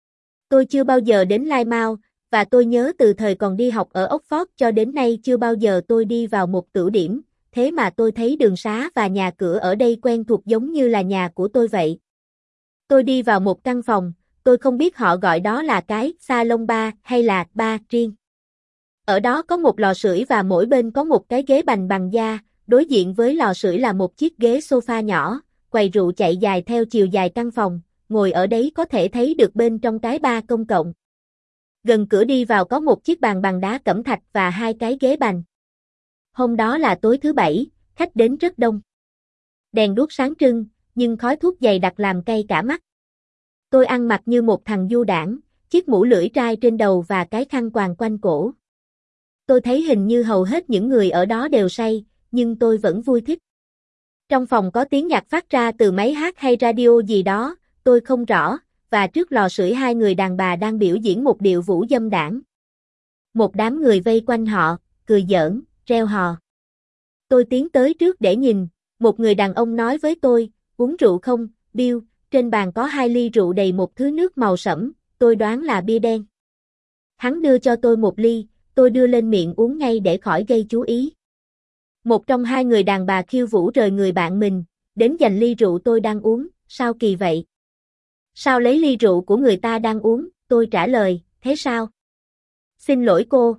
Tôi chưa bao giờ đến Plymouth, và tôi nhớ từ thời còn đi học ở Oxford cho đến nay chưa bao giờ tôi đi vào một tửu điếm, thế mà tôi thấy đường xá và nhà cửa ở đây quen thuộc giống như là nhà của tôi vậy. Tôi đi vào một căn phòng, tôi không biết họ gọi đó là cái salon bar hay là bar riêng. Ở đó có một lò sưởi và mỗi bên có một cái ghế bành bằng da, đối diện với lò sưởi là một chiếc ghế sofa nhỏ, quầy rượu chạy dài theo chiều dài căn phòng, ngồi ở đấy có thể thấy được bên trong cái bar công cộng. Gần cửa đi vào có một chiếc bàn bằng đá cẩm thạch và hai cái ghế bành. Hôm đó là tối thứ bảy, khách đến rất đông. Đèn đuốc sáng trưng, nhưng khói thuốc dày đặc làm cay cả mắt. Tôi ăn mặc như một thằng du đảng, chiếc mũ lưỡi trai trên đầu và cái khăn quàng quanh cổ. Tôi thấy hình như hầu hết những người ở đó đều say, nhưng tôi vẫn vui thích. Trong phòng có tiếng nhạc phát ra từ máy hát hay radio gì đó, tôi không rõ, và trước lò sưởi hai người đàn bà đang biểu diễn một điệu vũ dâm đảng. Một đám người vây quanh họ, cười giỡn, reo hò. Tôi tiến tới trước để nhìn, một người đàn ông nói với tôi, uống rượu không, Bill, trên bàn có hai ly rượu đầy một thứ nước màu sẫm, tôi đoán là bia đen. Hắn đưa cho tôi một ly, tôi đưa lên miệng uống ngay để khỏi gây chú ý. Một trong hai người đàn bà khiêu vũ rời người bạn mình, đến giành ly rượu tôi đang uống, sao kỳ vậy? Sao lấy ly rượu của người ta đang uống? Tôi trả lời, thế sao? Xin lỗi cô.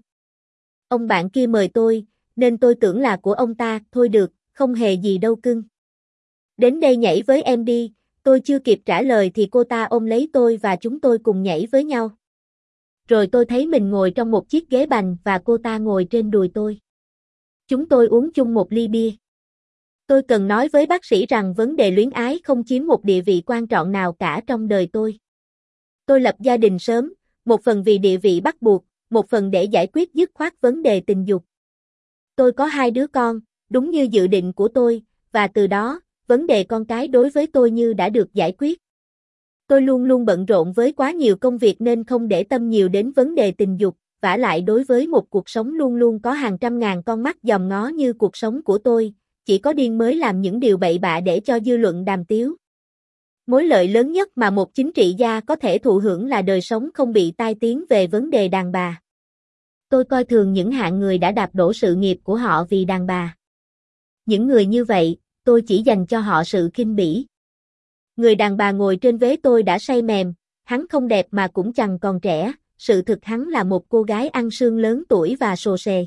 Ông bạn kia mời tôi, nên tôi tưởng là của ông ta, thôi được, không hề gì đâu cưng. Đến đây nhảy với em đi, tôi chưa kịp trả lời thì cô ta ôm lấy tôi và chúng tôi cùng nhảy với nhau. Rồi tôi thấy mình ngồi trong một chiếc ghế bành và cô ta ngồi trên đùi tôi. Chúng tôi uống chung một ly bia. Tôi cần nói với bác sĩ rằng vấn đề luyến ái không chiếm một địa vị quan trọng nào cả trong đời tôi. Tôi lập gia đình sớm, một phần vì địa vị bắt buộc, một phần để giải quyết dứt khoát vấn đề tình dục. Tôi có hai đứa con, đúng như dự định của tôi, và từ đó, vấn đề con cái đối với tôi như đã được giải quyết. Tôi luôn luôn bận rộn với quá nhiều công việc nên không để tâm nhiều đến vấn đề tình dục, vả lại đối với một cuộc sống luôn luôn có hàng trăm ngàn con mắt dòm ngó như cuộc sống của tôi, chỉ có điên mới làm những điều bậy bạ để cho dư luận đàm tiếu. Mối lợi lớn nhất mà một chính trị gia có thể thụ hưởng là đời sống không bị tai tiếng về vấn đề đàn bà. Tôi coi thường những hạng người đã đạp đổ sự nghiệp của họ vì đàn bà. Những người như vậy, tôi chỉ dành cho họ sự khinh bỉ. Người đàn bà ngồi trên vế tôi đã say mềm, hắn không đẹp mà cũng chẳng còn trẻ, sự thực hắn là một cô gái ăn sương lớn tuổi và sồ sề.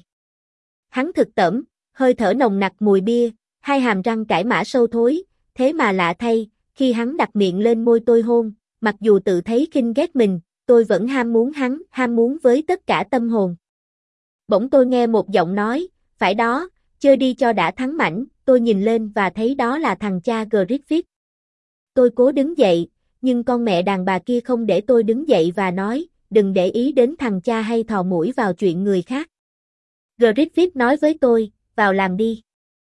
Hắn thực tẩm, hơi thở nồng nặc mùi bia, hai hàm răng cải mã sâu thối, thế mà lạ thay, khi hắn đặt miệng lên môi tôi hôn, mặc dù tự thấy khinh ghét mình, tôi vẫn ham muốn hắn, ham muốn với tất cả tâm hồn. Bỗng tôi nghe một giọng nói, phải đó, chơi đi cho đã thắng mảnh, tôi nhìn lên và thấy đó là thằng cha Griffith. Tôi cố đứng dậy, nhưng con mẹ đàn bà kia không để tôi đứng dậy và nói, đừng để ý đến thằng cha hay thò mũi vào chuyện người khác. Griffith nói với tôi, vào làm đi.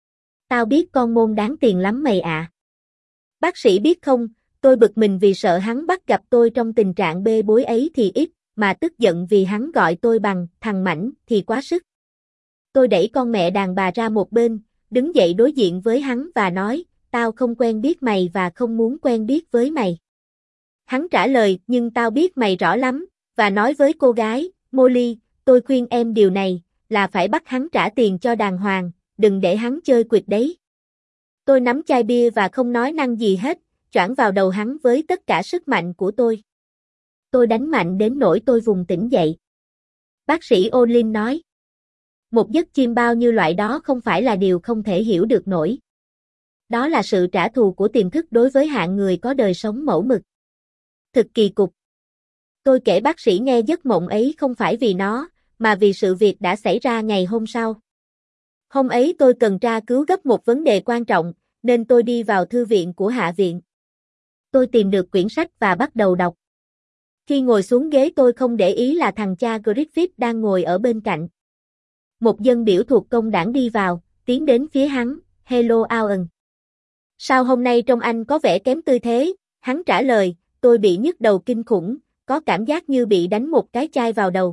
Tao biết con môn đáng tiền lắm mày ạ. À. Bác sĩ biết không, tôi bực mình vì sợ hắn bắt gặp tôi trong tình trạng bê bối ấy thì ít, mà tức giận vì hắn gọi tôi bằng thằng mảnh thì quá sức. Tôi đẩy con mẹ đàn bà ra một bên, đứng dậy đối diện với hắn và nói, tao không quen biết mày và không muốn quen biết với mày. Hắn trả lời, nhưng tao biết mày rõ lắm, và nói với cô gái, Molly, tôi khuyên em điều này, là phải bắt hắn trả tiền cho đàng hoàng, đừng để hắn chơi quỵt đấy. Tôi nắm chai bia và không nói năng gì hết, choảng vào đầu hắn với tất cả sức mạnh của tôi. Tôi đánh mạnh đến nỗi tôi vùng tỉnh dậy. Bác sĩ Olin nói, một giấc chim bao như loại đó không phải là điều không thể hiểu được nổi. Đó là sự trả thù của tiềm thức đối với hạng người có đời sống mẫu mực. Thực kỳ cục. Tôi kể bác sĩ nghe giấc mộng ấy không phải vì nó, mà vì sự việc đã xảy ra ngày hôm sau. Hôm ấy tôi cần tra cứu gấp một vấn đề quan trọng, nên tôi đi vào thư viện của Hạ viện. Tôi tìm được quyển sách và bắt đầu đọc. Khi ngồi xuống ghế tôi không để ý là thằng cha Griffith đang ngồi ở bên cạnh. Một dân biểu thuộc công đảng đi vào, tiến đến phía hắn, hello Owen. Sao hôm nay trông anh có vẻ kém tươi thế? Hắn trả lời, tôi bị nhức đầu kinh khủng, có cảm giác như bị đánh một cái chai vào đầu.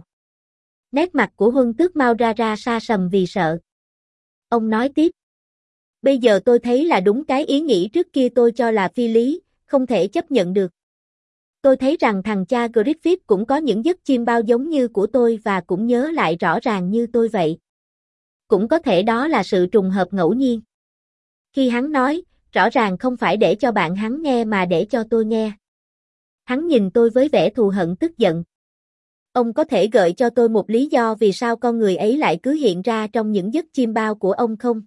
Nét mặt của Huân Tước mau ra ra sa sầm vì sợ. Ông nói tiếp. Bây giờ tôi thấy là đúng cái ý nghĩ trước kia tôi cho là phi lý, không thể chấp nhận được. Tôi thấy rằng thằng cha Griffith cũng có những giấc chim bao giống như của tôi và cũng nhớ lại rõ ràng như tôi vậy. Cũng có thể đó là sự trùng hợp ngẫu nhiên. Khi hắn nói, rõ ràng không phải để cho bạn hắn nghe mà để cho tôi nghe. Hắn nhìn tôi với vẻ thù hận tức giận. Ông có thể gợi cho tôi một lý do vì sao con người ấy lại cứ hiện ra trong những giấc chim bao của ông không?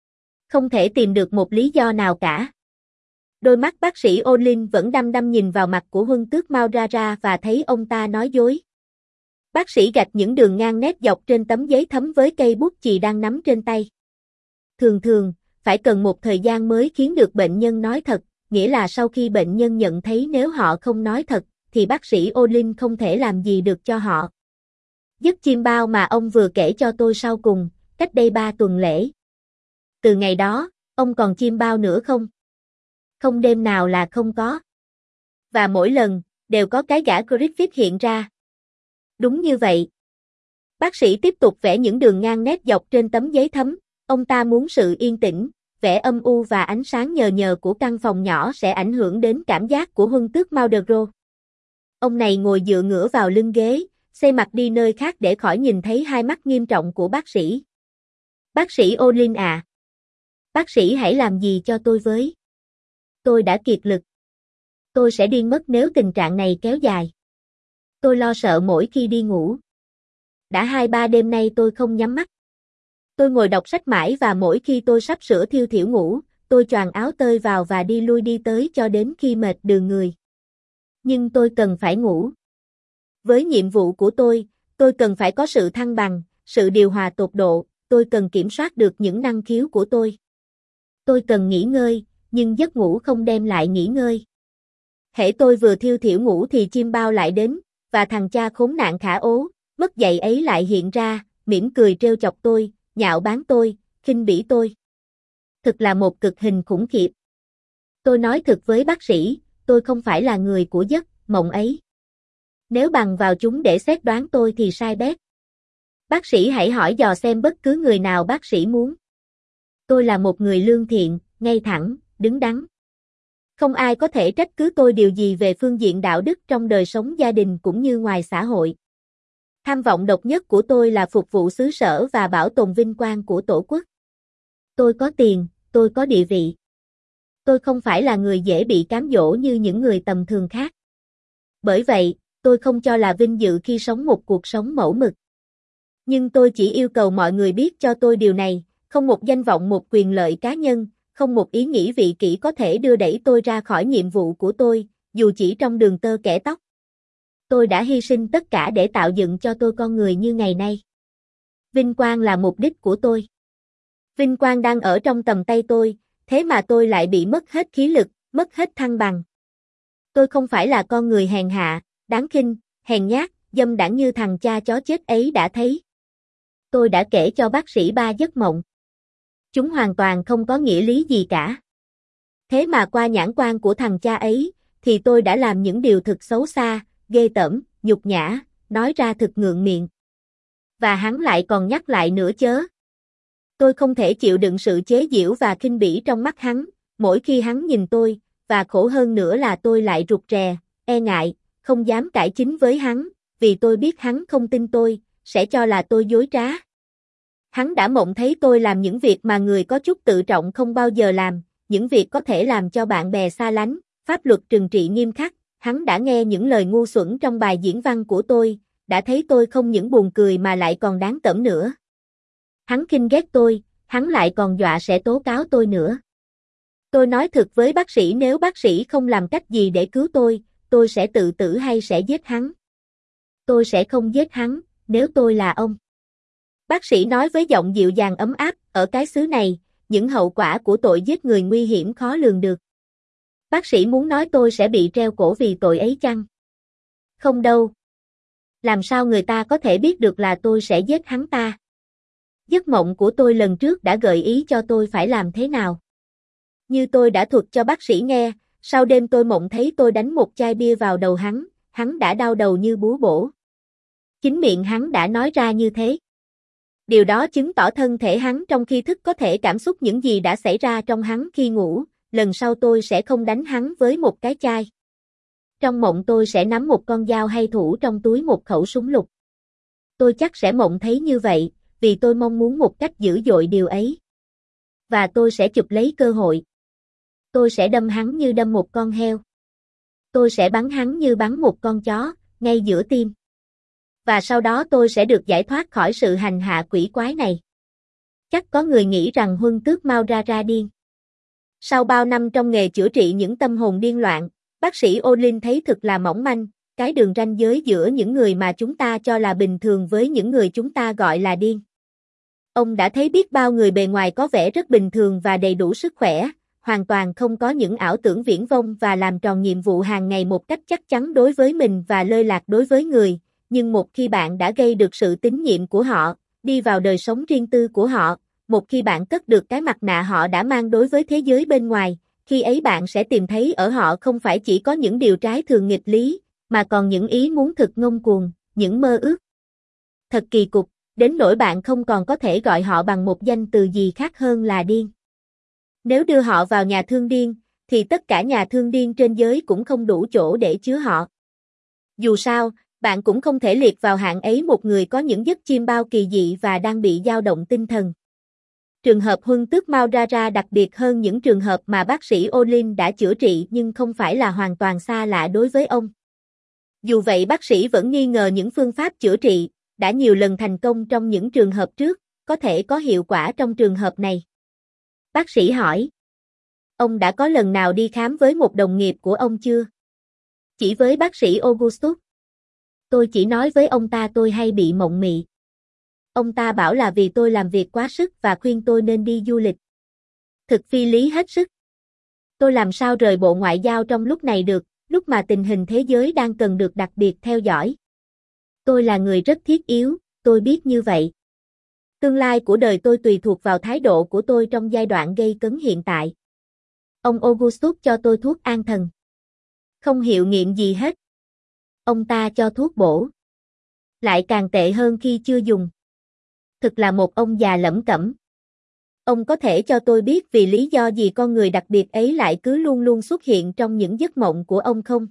Không thể tìm được một lý do nào cả. Đôi mắt bác sĩ Olin vẫn đăm đăm nhìn vào mặt của Huân Tước Maurara và thấy ông ta nói dối. Bác sĩ gạch những đường ngang nét dọc trên tấm giấy thấm với cây bút chì đang nắm trên tay. Thường thường, phải cần một thời gian mới khiến được bệnh nhân nói thật, nghĩa là sau khi bệnh nhân nhận thấy nếu họ không nói thật, thì bác sĩ Olin không thể làm gì được cho họ. Giấc chim bao mà ông vừa kể cho tôi sau cùng, cách đây ba tuần lễ. Từ ngày đó, ông còn chim bao nữa không? Không, đêm nào là không có. Và mỗi lần, đều có cái gã Griffith hiện ra. Đúng như vậy. Bác sĩ tiếp tục vẽ những đường ngang nét dọc trên tấm giấy thấm, ông ta muốn sự yên tĩnh, vẻ âm u và ánh sáng nhờ nhờ của căn phòng nhỏ sẽ ảnh hưởng đến cảm giác của Huân Tước Maudero. Ông này ngồi dựa ngửa vào lưng ghế, xoay mặt đi nơi khác để khỏi nhìn thấy hai mắt nghiêm trọng của bác sĩ. Bác sĩ Olin à! Bác sĩ hãy làm gì cho tôi với. Tôi đã kiệt lực. Tôi sẽ điên mất nếu tình trạng này kéo dài. Tôi lo sợ mỗi khi đi ngủ. Đã hai ba đêm nay tôi không nhắm mắt. Tôi ngồi đọc sách mãi và mỗi khi tôi sắp sửa thiêu thiểu ngủ, tôi choàng áo tơi vào và đi lui đi tới cho đến khi mệt đừ người. Nhưng tôi cần phải ngủ. Với nhiệm vụ của tôi, tôi cần phải có sự thăng bằng, sự điều hòa tột độ, tôi cần kiểm soát được những năng khiếu của tôi. Tôi cần nghỉ ngơi, nhưng giấc ngủ không đem lại nghỉ ngơi. Hễ tôi vừa thiêu thiểu ngủ thì chim bao lại đến, và thằng cha khốn nạn khả ố, mất dạy ấy lại hiện ra, mỉm cười trêu chọc tôi, nhạo báng tôi, khinh bỉ tôi. Thực là một cực hình khủng khiếp. Tôi nói thật với bác sĩ, tôi không phải là người của giấc mộng ấy. Nếu bằng vào chúng để xét đoán tôi thì sai bét. Bác sĩ hãy hỏi dò xem bất cứ người nào bác sĩ muốn. Tôi là một người lương thiện, ngay thẳng, đứng đắn. Không ai có thể trách cứ tôi điều gì về phương diện đạo đức trong đời sống gia đình cũng như ngoài xã hội. Tham vọng độc nhất của tôi là phục vụ xứ sở và bảo tồn vinh quang của Tổ quốc. Tôi có tiền, tôi có địa vị. Tôi không phải là người dễ bị cám dỗ như những người tầm thường khác. Bởi vậy, tôi không cho là vinh dự khi sống một cuộc sống mẫu mực. Nhưng tôi chỉ yêu cầu mọi người biết cho tôi điều này, không một danh vọng một quyền lợi cá nhân, không một ý nghĩ vị kỷ có thể đưa đẩy tôi ra khỏi nhiệm vụ của tôi, dù chỉ trong đường tơ kẻ tóc. Tôi đã hy sinh tất cả để tạo dựng cho tôi con người như ngày nay. Vinh quang là mục đích của tôi. Vinh quang đang ở trong tầm tay tôi, thế mà tôi lại bị mất hết khí lực, mất hết thăng bằng. Tôi không phải là con người hèn hạ, đáng khinh, hèn nhát, dâm đãng như thằng cha chó chết ấy đã thấy. Tôi đã kể cho bác sĩ ba giấc mộng. Chúng hoàn toàn không có nghĩa lý gì cả. Thế mà qua nhãn quan của thằng cha ấy, thì tôi đã làm những điều thực xấu xa, ghê tởm, nhục nhã, nói ra thực ngượng miệng. Và hắn lại còn nhắc lại nữa chớ. Tôi không thể chịu đựng sự chế giễu và khinh bỉ trong mắt hắn, mỗi khi hắn nhìn tôi, và khổ hơn nữa là tôi lại rụt rè, e ngại, không dám cãi chính với hắn, vì tôi biết hắn không tin tôi, sẽ cho là tôi dối trá. Hắn đã mộng thấy tôi làm những việc mà người có chút tự trọng không bao giờ làm, những việc có thể làm cho bạn bè xa lánh, pháp luật trừng trị nghiêm khắc. Hắn đã nghe những lời ngu xuẩn trong bài diễn văn của tôi, đã thấy tôi không những buồn cười mà lại còn đáng tởm nữa. Hắn khinh ghét tôi, hắn lại còn dọa sẽ tố cáo tôi nữa. Tôi nói thật với bác sĩ nếu bác sĩ không làm cách gì để cứu tôi, tôi sẽ tự tử hay sẽ giết hắn. Tôi sẽ không giết hắn, nếu tôi là ông. Bác sĩ nói với giọng dịu dàng ấm áp, ở cái xứ này, những hậu quả của tội giết người nguy hiểm khó lường được. Bác sĩ muốn nói tôi sẽ bị treo cổ vì tội ấy chăng? Không đâu. Làm sao người ta có thể biết được là tôi sẽ giết hắn ta? Giấc mộng của tôi lần trước đã gợi ý cho tôi phải làm thế nào. Như tôi đã thuật cho bác sĩ nghe, sau đêm tôi mộng thấy tôi đánh một chai bia vào đầu hắn, hắn đã đau đầu như búa bổ. Chính miệng hắn đã nói ra như thế. Điều đó chứng tỏ thân thể hắn trong khi thức có thể cảm xúc những gì đã xảy ra trong hắn khi ngủ, lần sau tôi sẽ không đánh hắn với một cái chai. Trong mộng tôi sẽ nắm một con dao hay thủ trong túi một khẩu súng lục. Tôi chắc sẽ mộng thấy như vậy, vì tôi mong muốn một cách dữ dội điều ấy. Và tôi sẽ chụp lấy cơ hội. Tôi sẽ đâm hắn như đâm một con heo. Tôi sẽ bắn hắn như bắn một con chó, ngay giữa tim. Và sau đó tôi sẽ được giải thoát khỏi sự hành hạ quỷ quái này. Chắc có người nghĩ rằng Huân Tước Maurara điên. Sau bao năm trong nghề chữa trị những tâm hồn điên loạn, bác sĩ Olin thấy thực là mỏng manh, cái đường ranh giới giữa những người mà chúng ta cho là bình thường với những người chúng ta gọi là điên. Ông đã thấy biết bao người bề ngoài có vẻ rất bình thường và đầy đủ sức khỏe, hoàn toàn không có những ảo tưởng viển vông và làm tròn nhiệm vụ hàng ngày một cách chắc chắn đối với mình và lơi lạc đối với người, nhưng một khi bạn đã gây được sự tín nhiệm của họ, đi vào đời sống riêng tư của họ, một khi bạn cất được cái mặt nạ họ đã mang đối với thế giới bên ngoài, khi ấy bạn sẽ tìm thấy ở họ không phải chỉ có những điều trái thường nghịch lý, mà còn những ý muốn thực ngông cuồng, những mơ ước. Thật kỳ cục, đến nỗi bạn không còn có thể gọi họ bằng một danh từ gì khác hơn là điên. Nếu đưa họ vào nhà thương điên, thì tất cả nhà thương điên trên giới cũng không đủ chỗ để chứa họ. Dù sao, bạn cũng không thể liệt vào hạng ấy một người có những giấc chiêm bao kỳ dị và đang bị dao động tinh thần. Trường hợp Huân Tước Maurara đặc biệt hơn những trường hợp mà bác sĩ Olin đã chữa trị nhưng không phải là hoàn toàn xa lạ đối với ông. Dù vậy bác sĩ vẫn nghi ngờ những phương pháp chữa trị, đã nhiều lần thành công trong những trường hợp trước, có thể có hiệu quả trong trường hợp này. Bác sĩ hỏi. Ông đã có lần nào đi khám với một đồng nghiệp của ông chưa? Chỉ với bác sĩ Augustus. Tôi chỉ nói với ông ta tôi hay bị mộng mị. Ông ta bảo là vì tôi làm việc quá sức và khuyên tôi nên đi du lịch. Thực phi lý hết sức. Tôi làm sao rời Bộ Ngoại giao trong lúc này được, lúc mà tình hình thế giới đang cần được đặc biệt theo dõi. Tôi là người rất thiết yếu, tôi biết như vậy. Tương lai của đời tôi tùy thuộc vào thái độ của tôi trong giai đoạn gây cấn hiện tại. Ông Augustus cho tôi thuốc an thần. Không hiệu nghiệm gì hết. Ông ta cho thuốc bổ. Lại càng tệ hơn khi chưa dùng. Thực là một ông già lẩm cẩm. Ông có thể cho tôi biết vì lý do gì con người đặc biệt ấy lại cứ luôn luôn xuất hiện trong những giấc mộng của ông không?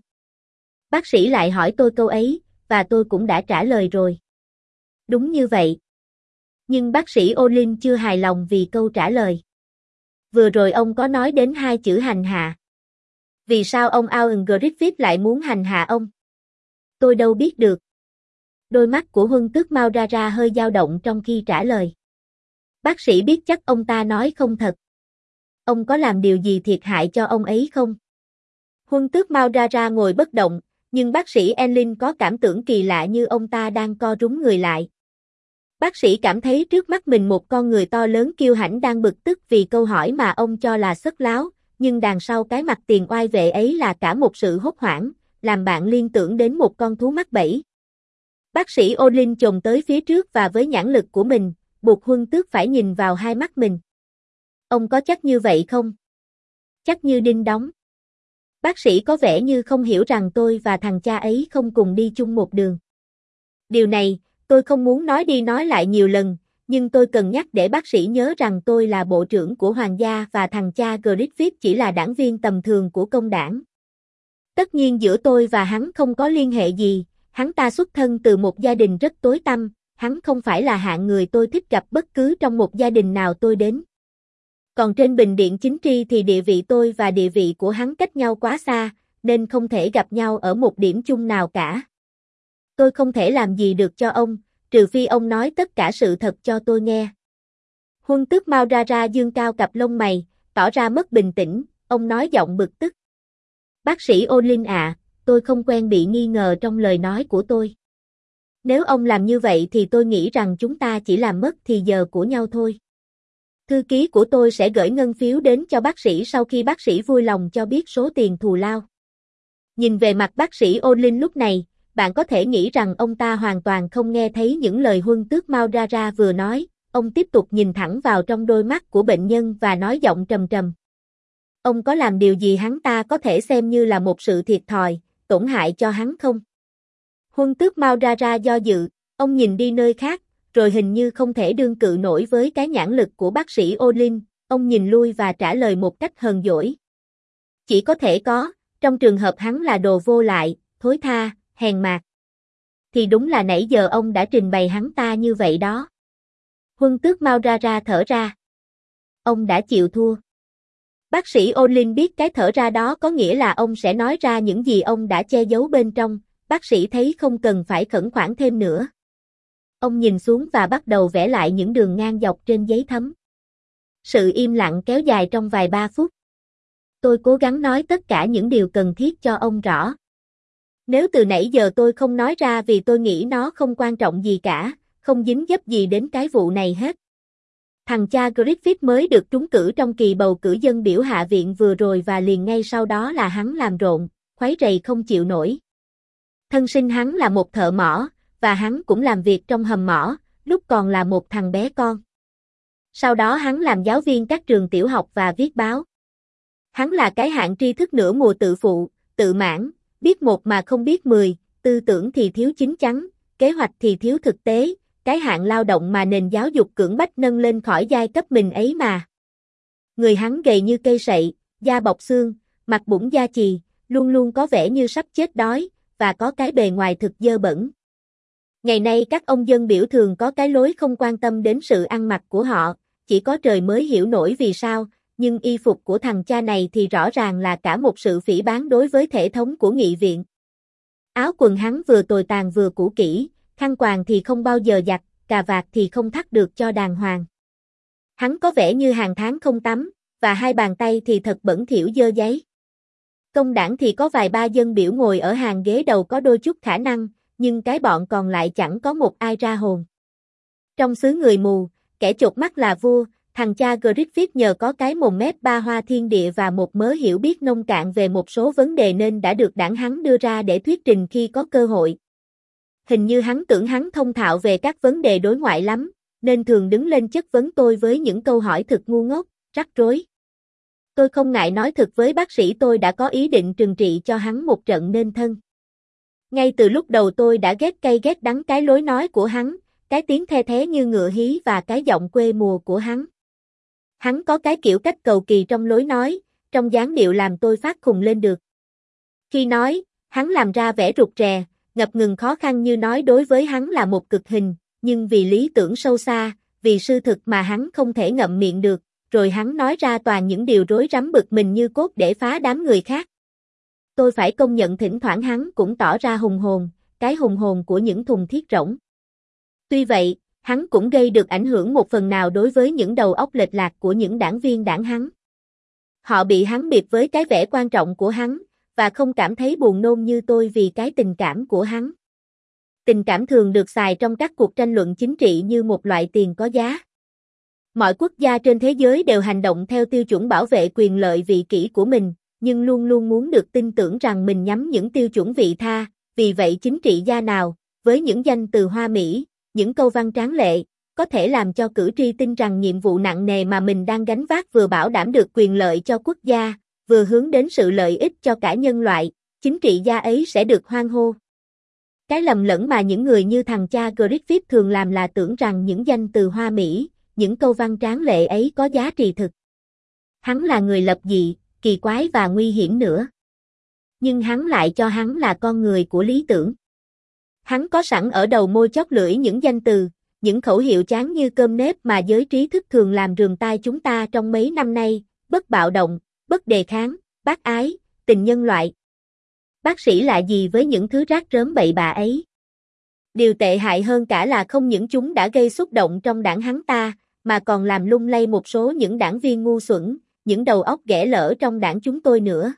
Bác sĩ lại hỏi tôi câu ấy, và tôi cũng đã trả lời rồi. Đúng như vậy. Nhưng bác sĩ Olin chưa hài lòng vì câu trả lời. Vừa rồi ông có nói đến hai chữ hành hạ. Vì sao ông Alan Griffith lại muốn hành hạ ông? Tôi đâu biết được. Đôi mắt của Huân Tước Maurara hơi dao động trong khi trả lời. Bác sĩ biết chắc ông ta nói không thật. Ông có làm điều gì thiệt hại cho ông ấy không? Huân Tước Maurara ngồi bất động, nhưng bác sĩ Enlin có cảm tưởng kỳ lạ như ông ta đang co rúm người lại. Bác sĩ cảm thấy trước mắt mình một con người to lớn kiêu hãnh đang bực tức vì câu hỏi mà ông cho là sất láo, nhưng đằng sau cái mặt tiền oai vệ ấy là cả một sự hốt hoảng, làm bạn liên tưởng đến một con thú mắc bẫy. Bác sĩ Olin chồm tới phía trước và với nhãn lực của mình, buộc Huân Tước phải nhìn vào hai mắt mình. Ông có chắc như vậy không? Chắc như đinh đóng. Bác sĩ có vẻ như không hiểu rằng tôi và thằng cha ấy không cùng đi chung một đường. Điều này, tôi không muốn nói đi nói lại nhiều lần, nhưng tôi cần nhắc để bác sĩ nhớ rằng tôi là bộ trưởng của hoàng gia và thằng cha Griffith chỉ là đảng viên tầm thường của công đảng. Tất nhiên giữa tôi và hắn không có liên hệ gì, hắn ta xuất thân từ một gia đình rất tối tăm, hắn không phải là hạng người tôi thích gặp bất cứ trong một gia đình nào tôi đến. Còn trên bình điện chính tri thì địa vị tôi và địa vị của hắn cách nhau quá xa, nên không thể gặp nhau ở một điểm chung nào cả. Tôi không thể làm gì được cho ông, trừ phi ông nói tất cả sự thật cho tôi nghe. Huân Tước Maurara dương cao cặp lông mày, tỏ ra mất bình tĩnh, ông nói giọng bực tức. Bác sĩ Olin ạ, tôi không quen bị nghi ngờ trong lời nói của tôi. Nếu ông làm như vậy thì tôi nghĩ rằng chúng ta chỉ làm mất thì giờ của nhau thôi. Thư ký của tôi sẽ gửi ngân phiếu đến cho bác sĩ sau khi bác sĩ vui lòng cho biết số tiền thù lao. Nhìn về mặt bác sĩ Olin lúc này, bạn có thể nghĩ rằng ông ta hoàn toàn không nghe thấy những lời Huân Tước Maurara vừa nói, ông tiếp tục nhìn thẳng vào trong đôi mắt của bệnh nhân và nói giọng trầm trầm. Ông có làm điều gì hắn ta có thể xem như là một sự thiệt thòi, tổn hại cho hắn không? Huân Tước Maurara do dự, ông nhìn đi nơi khác, rồi hình như không thể đương cự nổi với cái nhãn lực của bác sĩ Olin, ông nhìn lui và trả lời một cách hờn dỗi. Chỉ có thể có, trong trường hợp hắn là đồ vô lại, thối tha, hèn mạt. Thì đúng là nãy giờ ông đã trình bày hắn ta như vậy đó. Huân Tước Maurara thở ra. Ông đã chịu thua. Bác sĩ Olin biết cái thở ra đó có nghĩa là ông sẽ nói ra những gì ông đã che giấu bên trong, bác sĩ thấy không cần phải khẩn khoản thêm nữa. Ông nhìn xuống và bắt đầu vẽ lại những đường ngang dọc trên giấy thấm. Sự im lặng kéo dài trong vài ba phút. Tôi cố gắng nói tất cả những điều cần thiết cho ông rõ. Nếu từ nãy giờ tôi không nói ra vì tôi nghĩ nó không quan trọng gì cả, không dính dấp gì đến cái vụ này hết. Thằng cha Griffith mới được trúng cử trong kỳ bầu cử dân biểu Hạ viện vừa rồi và liền ngay sau đó là hắn làm rộn, khuấy rầy không chịu nổi. Thân sinh hắn là một thợ mỏ, và hắn cũng làm việc trong hầm mỏ, lúc còn là một thằng bé con. Sau đó hắn làm giáo viên các trường tiểu học và viết báo. Hắn là cái hạng tri thức nửa mùa tự phụ, tự mãn, biết một mà không biết mười, tư tưởng thì thiếu chín chắn, kế hoạch thì thiếu thực tế, cái hạng lao động mà nền giáo dục cưỡng bách nâng lên khỏi giai cấp mình ấy mà. Người hắn gầy như cây sậy, da bọc xương, mặt bủng da chì, luôn luôn có vẻ như sắp chết đói, và có cái bề ngoài thực dơ bẩn. Ngày nay các ông dân biểu thường có cái lối không quan tâm đến sự ăn mặc của họ, chỉ có trời mới hiểu nổi vì sao, nhưng y phục của thằng cha này thì rõ ràng là cả một sự phỉ báng đối với thể thống của nghị viện. Áo quần hắn vừa tồi tàn vừa cũ kỹ, khăn quàng thì không bao giờ giặt, cà vạt thì không thắt được cho đàng hoàng. Hắn có vẻ như hàng tháng không tắm, và hai bàn tay thì thật bẩn thỉu dơ giấy. Công đảng thì có vài ba dân biểu ngồi ở hàng ghế đầu có đôi chút khả năng, nhưng cái bọn còn lại chẳng có một ai ra hồn. Trong xứ người mù, kẻ chột mắt là vua, thằng cha Griffith nhờ có cái mồm mép ba hoa thiên địa và một mớ hiểu biết nông cạn về một số vấn đề nên đã được đảng hắn đưa ra để thuyết trình khi có cơ hội. Hình như hắn tưởng hắn thông thạo về các vấn đề đối ngoại lắm, nên thường đứng lên chất vấn tôi với những câu hỏi thực ngu ngốc, rắc rối. Tôi không ngại nói thật với bác sĩ tôi đã có ý định trừng trị cho hắn một trận nên thân. Ngay từ lúc đầu tôi đã ghét cay ghét đắng cái lối nói của hắn, cái tiếng the thé như ngựa hí và cái giọng quê mùa của hắn. Hắn có cái kiểu cách cầu kỳ trong lối nói, trong dáng điệu làm tôi phát khùng lên được. Khi nói, hắn làm ra vẻ rụt rè, ngập ngừng khó khăn như nói đối với hắn là một cực hình, nhưng vì lý tưởng sâu xa, vì sự thực mà hắn không thể ngậm miệng được, rồi hắn nói ra toàn những điều rối rắm bực mình như cốt để phá đám người khác. Tôi phải công nhận thỉnh thoảng hắn cũng tỏ ra hùng hồn, cái hùng hồn của những thùng thiết rỗng. Tuy vậy, hắn cũng gây được ảnh hưởng một phần nào đối với những đầu óc lệch lạc của những đảng viên đảng hắn. Họ bị hắn bịp với cái vẻ quan trọng của hắn, và không cảm thấy buồn nôn như tôi vì cái tình cảm của hắn. Tình cảm thường được xài trong các cuộc tranh luận chính trị như một loại tiền có giá. Mọi quốc gia trên thế giới đều hành động theo tiêu chuẩn bảo vệ quyền lợi vị kỷ của mình, nhưng luôn luôn muốn được tin tưởng rằng mình nhắm những tiêu chuẩn vị tha, vì vậy chính trị gia nào, với những danh từ hoa mỹ, những câu văn tráng lệ, có thể làm cho cử tri tin rằng nhiệm vụ nặng nề mà mình đang gánh vác vừa bảo đảm được quyền lợi cho quốc gia, vừa hướng đến sự lợi ích cho cả nhân loại, chính trị gia ấy sẽ được hoan hô. Cái lầm lẫn mà những người như thằng cha Griffith thường làm là tưởng rằng những danh từ hoa mỹ, những câu văn tráng lệ ấy có giá trị thực. Hắn là người lập dị, kỳ quái và nguy hiểm nữa. Nhưng hắn lại cho hắn là con người của lý tưởng. Hắn có sẵn ở đầu môi chót lưỡi những danh từ, những khẩu hiệu chán như cơm nếp mà giới trí thức thường làm rườm tai chúng ta trong mấy năm nay, bất bạo động, bất đề kháng, bác ái, tình nhân loại. Bác sĩ lạ gì với những thứ rác rớm bậy bạ ấy. Điều tệ hại hơn cả là không những chúng đã gây xúc động trong đảng hắn ta, mà còn làm lung lay một số những đảng viên ngu xuẩn, những đầu óc ghẻ lỡ trong đảng chúng tôi nữa.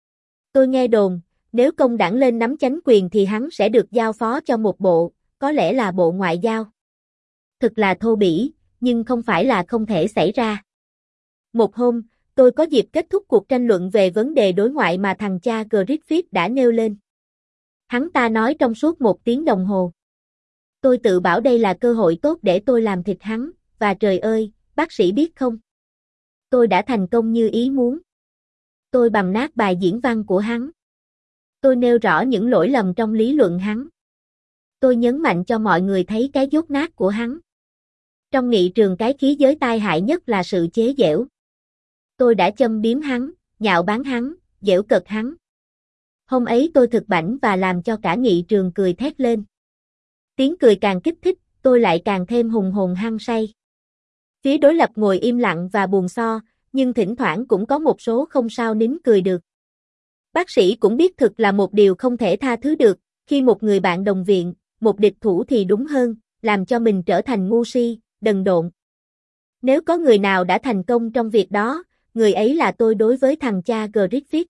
Tôi nghe đồn, nếu công đảng lên nắm chánh quyền thì hắn sẽ được giao phó cho một bộ, có lẽ là bộ ngoại giao. Thực là thô bỉ, nhưng không phải là không thể xảy ra. Một hôm, tôi có dịp kết thúc cuộc tranh luận về vấn đề đối ngoại mà thằng cha Griffith đã nêu lên. Hắn ta nói trong suốt một tiếng đồng hồ. Tôi tự bảo đây là cơ hội tốt để tôi làm thịt hắn, và trời ơi, bác sĩ biết không? Tôi đã thành công như ý muốn. Tôi bằm nát bài diễn văn của hắn. Tôi nêu rõ những lỗi lầm trong lý luận hắn. Tôi nhấn mạnh cho mọi người thấy cái dốt nát của hắn. Trong nghị trường cái khí giới tai hại nhất là sự chế giễu. Tôi đã châm biếm hắn, nhạo báng hắn, giễu cợt hắn. Hôm ấy tôi thực bảnh và làm cho cả nghị trường cười thét lên. Tiếng cười càng kích thích, tôi lại càng thêm hùng hồn hăng say. Phía đối lập ngồi im lặng và buồn so, nhưng thỉnh thoảng cũng có một số không sao nín cười được. Bác sĩ cũng biết thực là một điều không thể tha thứ được, khi một người bạn đồng viện, một địch thủ thì đúng hơn, làm cho mình trở thành ngu si, đần độn. Nếu có người nào đã thành công trong việc đó, người ấy là tôi đối với thằng cha Griffith.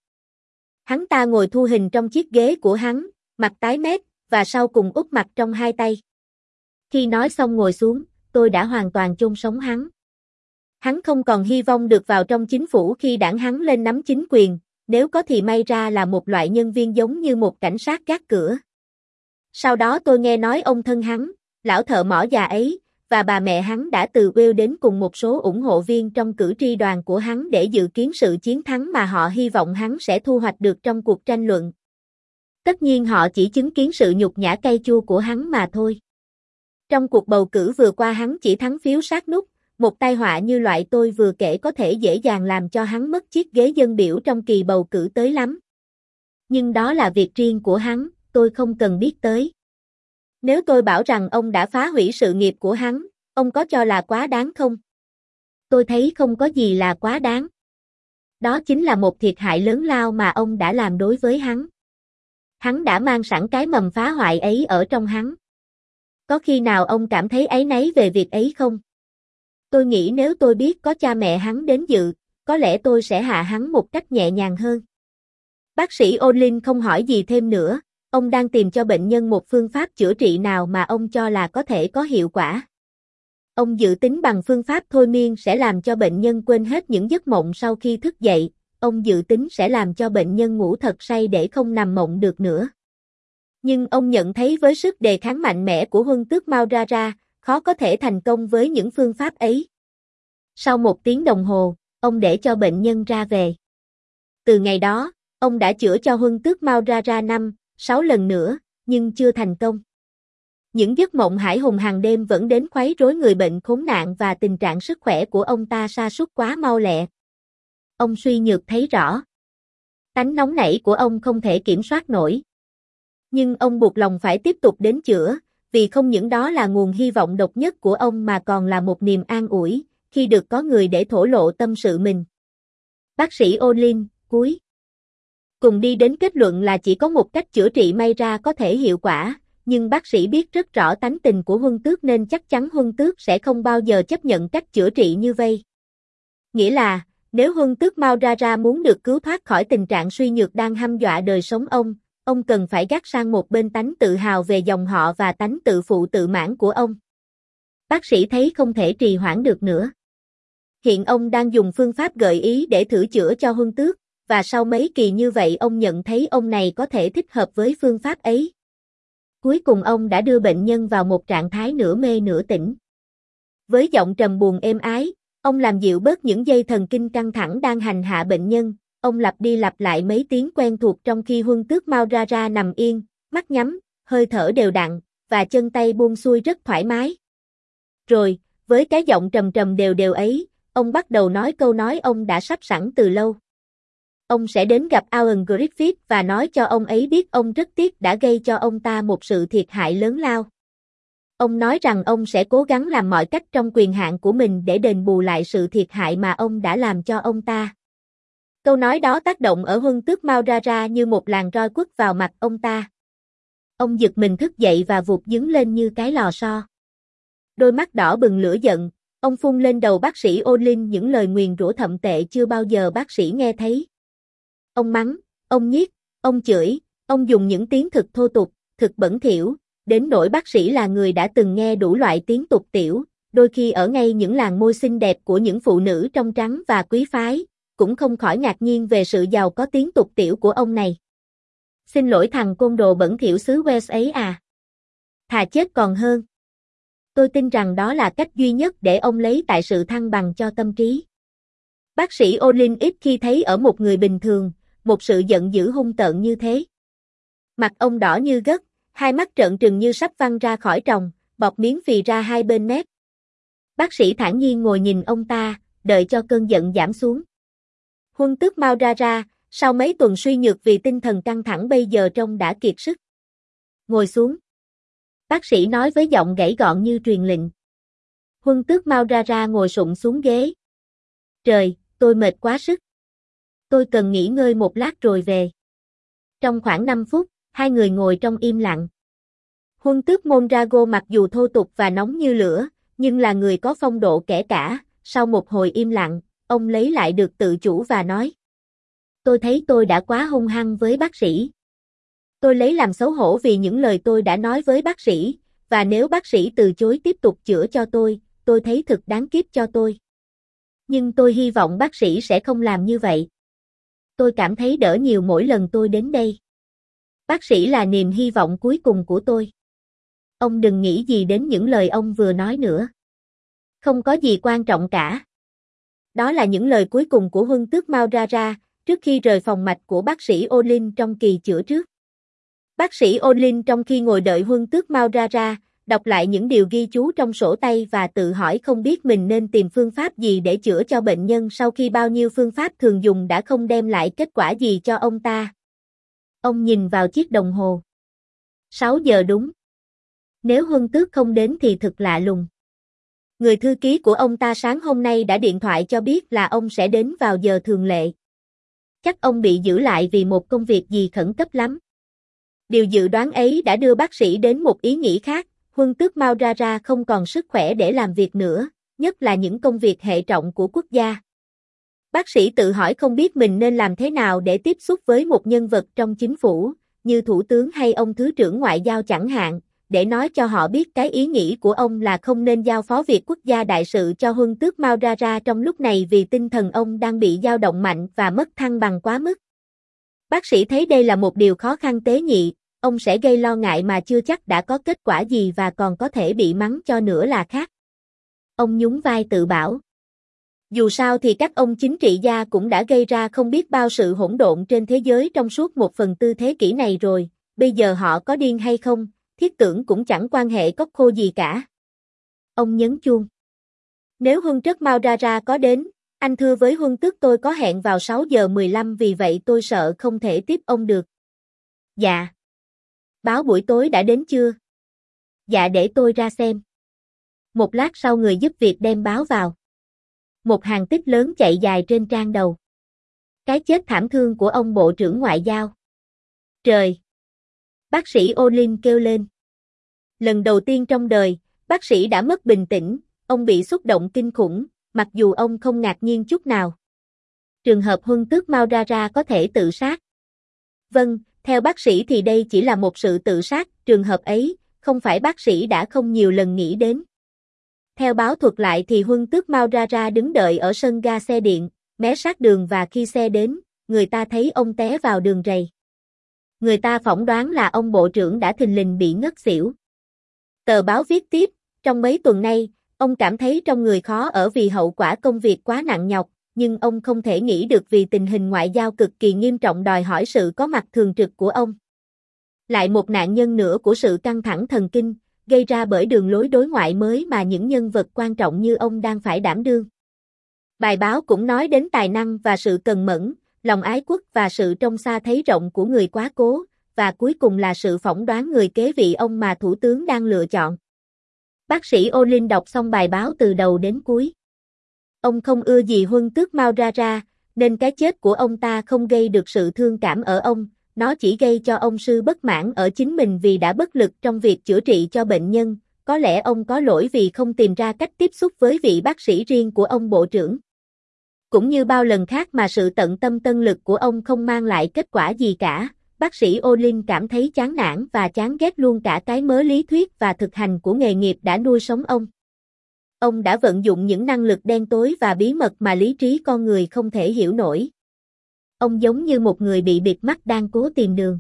Hắn ta ngồi thu hình trong chiếc ghế của hắn, mặt tái mét, và sau cùng úp mặt trong hai tay. Khi nói xong ngồi xuống, tôi đã hoàn toàn chôn sống hắn. Hắn không còn hy vọng được vào trong chính phủ khi đảng hắn lên nắm chính quyền, nếu có thì may ra là một loại nhân viên giống như một cảnh sát gác cửa. Sau đó tôi nghe nói ông thân hắn, lão thợ mỏ già ấy, và bà mẹ hắn đã từ Wales đến cùng một số ủng hộ viên trong cử tri đoàn của hắn để dự kiến sự chiến thắng mà họ hy vọng hắn sẽ thu hoạch được trong cuộc tranh luận. Tất nhiên họ chỉ chứng kiến sự nhục nhã cay chua của hắn mà thôi. Trong cuộc bầu cử vừa qua hắn chỉ thắng phiếu sát nút, một tai họa như loại tôi vừa kể có thể dễ dàng làm cho hắn mất chiếc ghế dân biểu trong kỳ bầu cử tới lắm. Nhưng đó là việc riêng của hắn, tôi không cần biết tới. Nếu tôi bảo rằng ông đã phá hủy sự nghiệp của hắn, ông có cho là quá đáng không? Tôi thấy không có gì là quá đáng. Đó chính là một thiệt hại lớn lao mà ông đã làm đối với hắn. Hắn đã mang sẵn cái mầm phá hoại ấy ở trong hắn. Có khi nào ông cảm thấy áy náy về việc ấy không? Tôi nghĩ nếu tôi biết có cha mẹ hắn đến dự, có lẽ tôi sẽ hạ hắn một cách nhẹ nhàng hơn. Bác sĩ Olin không hỏi gì thêm nữa, ông đang tìm cho bệnh nhân một phương pháp chữa trị nào mà ông cho là có thể có hiệu quả. Ông dự tính bằng phương pháp thôi miên sẽ làm cho bệnh nhân quên hết những giấc mộng sau khi thức dậy, ông dự tính sẽ làm cho bệnh nhân ngủ thật say để không nằm mộng được nữa. Nhưng ông nhận thấy với sức đề kháng mạnh mẽ của Huân Tước Maurara, khó có thể thành công với những phương pháp ấy. Sau một tiếng đồng hồ, ông để cho bệnh nhân ra về. Từ ngày đó, ông đã chữa cho Huân Tước Maurara năm, sáu lần nữa, nhưng chưa thành công. Những giấc mộng hải hùng hàng đêm vẫn đến quấy rối người bệnh khốn nạn và tình trạng sức khỏe của ông ta sa sút quá mau lẹ. Ông suy nhược thấy rõ. Tánh nóng nảy của ông không thể kiểm soát nổi. Nhưng ông buộc lòng phải tiếp tục đến chữa, vì không những đó là nguồn hy vọng độc nhất của ông mà còn là một niềm an ủi, khi được có người để thổ lộ tâm sự mình. Bác sĩ Olin, cuối cùng đi đến kết luận là chỉ có một cách chữa trị may ra có thể hiệu quả, nhưng bác sĩ biết rất rõ tánh tình của Huân Tước nên chắc chắn Huân Tước sẽ không bao giờ chấp nhận cách chữa trị như vây. Nghĩa là, nếu Huân Tước Maurara muốn được cứu thoát khỏi tình trạng suy nhược đang hăm dọa đời sống ông, ông cần phải gác sang một bên tánh tự hào về dòng họ và tánh tự phụ tự mãn của ông. Bác sĩ thấy không thể trì hoãn được nữa. Hiện ông đang dùng phương pháp gợi ý để thử chữa cho Huân Tước, và sau mấy kỳ như vậy ông nhận thấy ông này có thể thích hợp với phương pháp ấy. Cuối cùng ông đã đưa bệnh nhân vào một trạng thái nửa mê nửa tỉnh. Với giọng trầm buồn êm ái, ông làm dịu bớt những dây thần kinh căng thẳng đang hành hạ bệnh nhân, ông lặp đi lặp lại mấy tiếng quen thuộc trong khi Huân Tước Maurara nằm yên, mắt nhắm, hơi thở đều đặn, và chân tay buông xuôi rất thoải mái. Rồi, với cái giọng trầm trầm đều đều ấy, ông bắt đầu nói câu nói ông đã sắp sẵn từ lâu. Ông sẽ đến gặp Alan Griffith và nói cho ông ấy biết ông rất tiếc đã gây cho ông ta một sự thiệt hại lớn lao. Ông nói rằng ông sẽ cố gắng làm mọi cách trong quyền hạn của mình để đền bù lại sự thiệt hại mà ông đã làm cho ông ta. Câu nói đó tác động ở Huân Tước Maurara như một làn roi quất vào mặt ông ta. Ông giật mình thức dậy và vụt dứng lên như cái lò xo. Đôi mắt đỏ bừng lửa giận, ông phun lên đầu bác sĩ Olin những lời nguyền rủa thậm tệ chưa bao giờ bác sĩ nghe thấy. Ông mắng, ông nhiếc, ông chửi, ông dùng những tiếng thực thô tục, thực bẩn thỉu, đến nỗi bác sĩ là người đã từng nghe đủ loại tiếng tục tiểu, đôi khi ở ngay những làn môi xinh đẹp của những phụ nữ trong trắng và quý phái, cũng không khỏi ngạc nhiên về sự giàu có tiếng tục tiểu của ông này. Xin lỗi thằng côn đồ bẩn thỉu xứ Wales ấy à. Thà chết còn hơn. Tôi tin rằng đó là cách duy nhất để ông lấy tại sự thăng bằng cho tâm trí. Bác sĩ Olin ít khi thấy ở một người bình thường, một sự giận dữ hung tợn như thế. Mặt ông đỏ như gấc, hai mắt trợn trừng như sắp văng ra khỏi tròng, bọt miếng phì ra hai bên mép. Bác sĩ thản nhiên ngồi nhìn ông ta, đợi cho cơn giận giảm xuống. Huân Tước Maurara, sau mấy tuần suy nhược vì tinh thần căng thẳng bây giờ trông đã kiệt sức. Ngồi xuống. Bác sĩ nói với giọng gãy gọn như truyền lệnh. Huân Tước Maurara ngồi sụp xuống ghế. Trời, tôi mệt quá sức. Tôi cần nghỉ ngơi một lát rồi về. Trong khoảng năm phút, hai người ngồi trong im lặng. Huân Tước Mondrago mặc dù thô tục và nóng như lửa, nhưng là người có phong độ kẻ cả. Sau một hồi im lặng, ông lấy lại được tự chủ và nói. Tôi thấy tôi đã quá hung hăng với bác sĩ. Tôi lấy làm xấu hổ vì những lời tôi đã nói với bác sĩ, và nếu bác sĩ từ chối tiếp tục chữa cho tôi, tôi thấy thực đáng kiếp cho tôi. Nhưng tôi hy vọng bác sĩ sẽ không làm như vậy. Tôi cảm thấy đỡ nhiều mỗi lần tôi đến đây. Bác sĩ là niềm hy vọng cuối cùng của tôi. Ông đừng nghĩ gì đến những lời ông vừa nói nữa. Không có gì quan trọng cả. Đó là những lời cuối cùng của Huân Tước Maurara, trước khi rời phòng mạch của bác sĩ Olin trong kỳ chữa trước. Bác sĩ Olin trong khi ngồi đợi Huân Tước Maurara, đọc lại những điều ghi chú trong sổ tay và tự hỏi không biết mình nên tìm phương pháp gì để chữa cho bệnh nhân sau khi bao nhiêu phương pháp thường dùng đã không đem lại kết quả gì cho ông ta. Ông nhìn vào chiếc đồng hồ. sáu giờ đúng. Nếu Huân Tước không đến thì thực lạ lùng. Người thư ký của ông ta sáng hôm nay đã điện thoại cho biết là ông sẽ đến vào giờ thường lệ. Chắc ông bị giữ lại vì một công việc gì khẩn cấp lắm. Điều dự đoán ấy đã đưa bác sĩ đến một ý nghĩ khác, Huân tước Maurara không còn sức khỏe để làm việc nữa, nhất là những công việc hệ trọng của quốc gia. Bác sĩ tự hỏi không biết mình nên làm thế nào để tiếp xúc với một nhân vật trong chính phủ, như thủ tướng hay ông thứ trưởng ngoại giao chẳng hạn, để nói cho họ biết cái ý nghĩ của ông là không nên giao phó việc quốc gia đại sự cho Huân tước Maurara trong lúc này vì tinh thần ông đang bị dao động mạnh và mất thăng bằng quá mức. Bác sĩ thấy đây là một điều khó khăn tế nhị, ông sẽ gây lo ngại mà chưa chắc đã có kết quả gì và còn có thể bị mắng cho nữa là khác. Ông nhún vai tự bảo. Dù sao thì các ông chính trị gia cũng đã gây ra không biết bao sự hỗn độn trên thế giới trong suốt một phần tư thế kỷ này rồi, bây giờ họ có điên hay không, thiết tưởng cũng chẳng quan hệ cốc khô gì cả. Ông nhấn chuông. Nếu Huân tước Maurara có đến, anh thưa với Huân tước tôi có hẹn vào sáu giờ mười lăm vì vậy tôi sợ không thể tiếp ông được. Dạ. Báo buổi tối đã đến chưa? Dạ để tôi ra xem. Một lát sau người giúp việc đem báo vào. Một hàng tích lớn chạy dài trên trang đầu. Cái chết thảm thương của ông Bộ trưởng Ngoại giao. Trời! Bác sĩ Olin kêu lên. Lần đầu tiên trong đời, bác sĩ đã mất bình tĩnh, ông bị xúc động kinh khủng, mặc dù ông không ngạc nhiên chút nào. Trường hợp Huân tước Maurara có thể tự sát. Vâng, theo bác sĩ thì đây chỉ là một sự tự sát, trường hợp ấy, không phải bác sĩ đã không nhiều lần nghĩ đến. Theo báo thuật lại thì Huân tước Maurara đứng đợi ở sân ga xe điện, mé sát đường và khi xe đến, người ta thấy ông té vào đường rầy. Người ta phỏng đoán là ông bộ trưởng đã thình lình bị ngất xỉu. Tờ báo viết tiếp, trong mấy tuần nay, ông cảm thấy trong người khó ở vì hậu quả công việc quá nặng nhọc, nhưng ông không thể nghĩ được vì tình hình ngoại giao cực kỳ nghiêm trọng đòi hỏi sự có mặt thường trực của ông. Lại một nạn nhân nữa của sự căng thẳng thần kinh, gây ra bởi đường lối đối ngoại mới mà những nhân vật quan trọng như ông đang phải đảm đương. Bài báo cũng nói đến tài năng và sự cần mẫn, lòng ái quốc và sự trông xa thấy rộng của người quá cố, và cuối cùng là sự phỏng đoán người kế vị ông mà thủ tướng đang lựa chọn. Bác sĩ Olin đọc xong bài báo từ đầu đến cuối. Ông không ưa gì Huân tước Maurara, nên cái chết của ông ta không gây được sự thương cảm ở ông, nó chỉ gây cho ông sự bất mãn ở chính mình vì đã bất lực trong việc chữa trị cho bệnh nhân, có lẽ ông có lỗi vì không tìm ra cách tiếp xúc với vị bác sĩ riêng của ông bộ trưởng. Cũng như bao lần khác mà sự tận tâm tân lực của ông không mang lại kết quả gì cả, bác sĩ Olin cảm thấy chán nản và chán ghét luôn cả cái mớ lý thuyết và thực hành của nghề nghiệp đã nuôi sống ông. Ông đã vận dụng những năng lực đen tối và bí mật mà lý trí con người không thể hiểu nổi. Ông giống như một người bị bịt mắt đang cố tìm đường.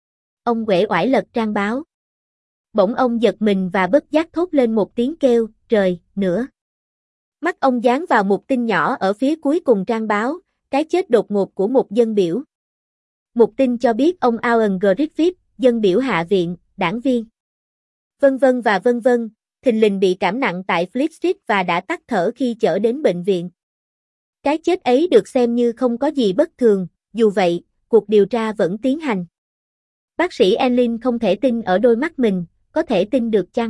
Ông uể oải lật trang báo. Bỗng ông giật mình và bất giác thốt lên một tiếng kêu, trời, nữa. Mắt ông dán vào một tin nhỏ ở phía cuối cùng trang báo, cái chết đột ngột của một dân biểu. Một tin cho biết ông Alan Griffith, dân biểu Hạ viện, đảng viên. Vân vân và vân vân, thình lình bị cảm nặng tại Fleet Street và đã tắt thở khi chở đến bệnh viện. Cái chết ấy được xem như không có gì bất thường, dù vậy, cuộc điều tra vẫn tiến hành. Bác sĩ Enlin không thể tin ở đôi mắt mình, có thể tin được chăng?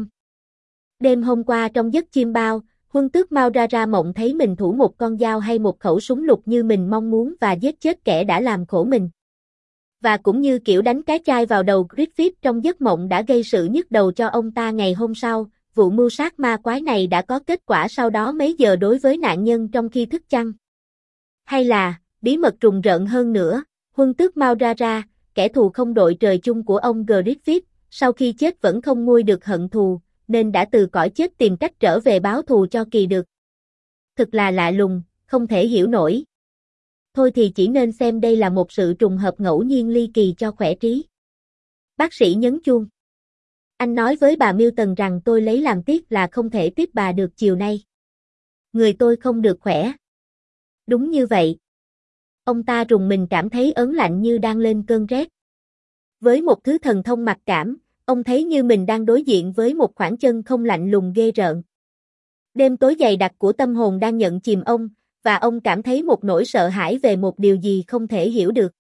Đêm hôm qua trong giấc chiêm bao, Huân tước Maurara mộng thấy mình thủ một con dao hay một khẩu súng lục như mình mong muốn và giết chết kẻ đã làm khổ mình. Và cũng như kiểu đánh cái chai vào đầu Griffith trong giấc mộng đã gây sự nhức đầu cho ông ta ngày hôm sau, vụ mưu sát ma quái này đã có kết quả sau đó mấy giờ đối với nạn nhân trong khi thức chăng? Hay là, bí mật rùng rợn hơn nữa, Huân tước Maurara, kẻ thù không đội trời chung của ông Griffith, sau khi chết vẫn không nguôi được hận thù, nên đã từ cõi chết tìm cách trở về báo thù cho kỳ được. Thực là lạ lùng, không thể hiểu nổi. Thôi thì chỉ nên xem đây là một sự trùng hợp ngẫu nhiên ly kỳ cho khỏe trí. Bác sĩ nhấn chuông. Anh nói với bà Milton rằng tôi lấy làm tiếc là không thể tiếp bà được chiều nay. Người tôi không được khỏe. Đúng như vậy. Ông ta rùng mình cảm thấy ớn lạnh như đang lên cơn rét. Với một thứ thần thông mặc cảm, ông thấy như mình đang đối diện với một khoảng chân không lạnh lùng ghê rợn. Đêm tối dày đặc của tâm hồn đang nhận chìm ông, và ông cảm thấy một nỗi sợ hãi về một điều gì không thể hiểu được.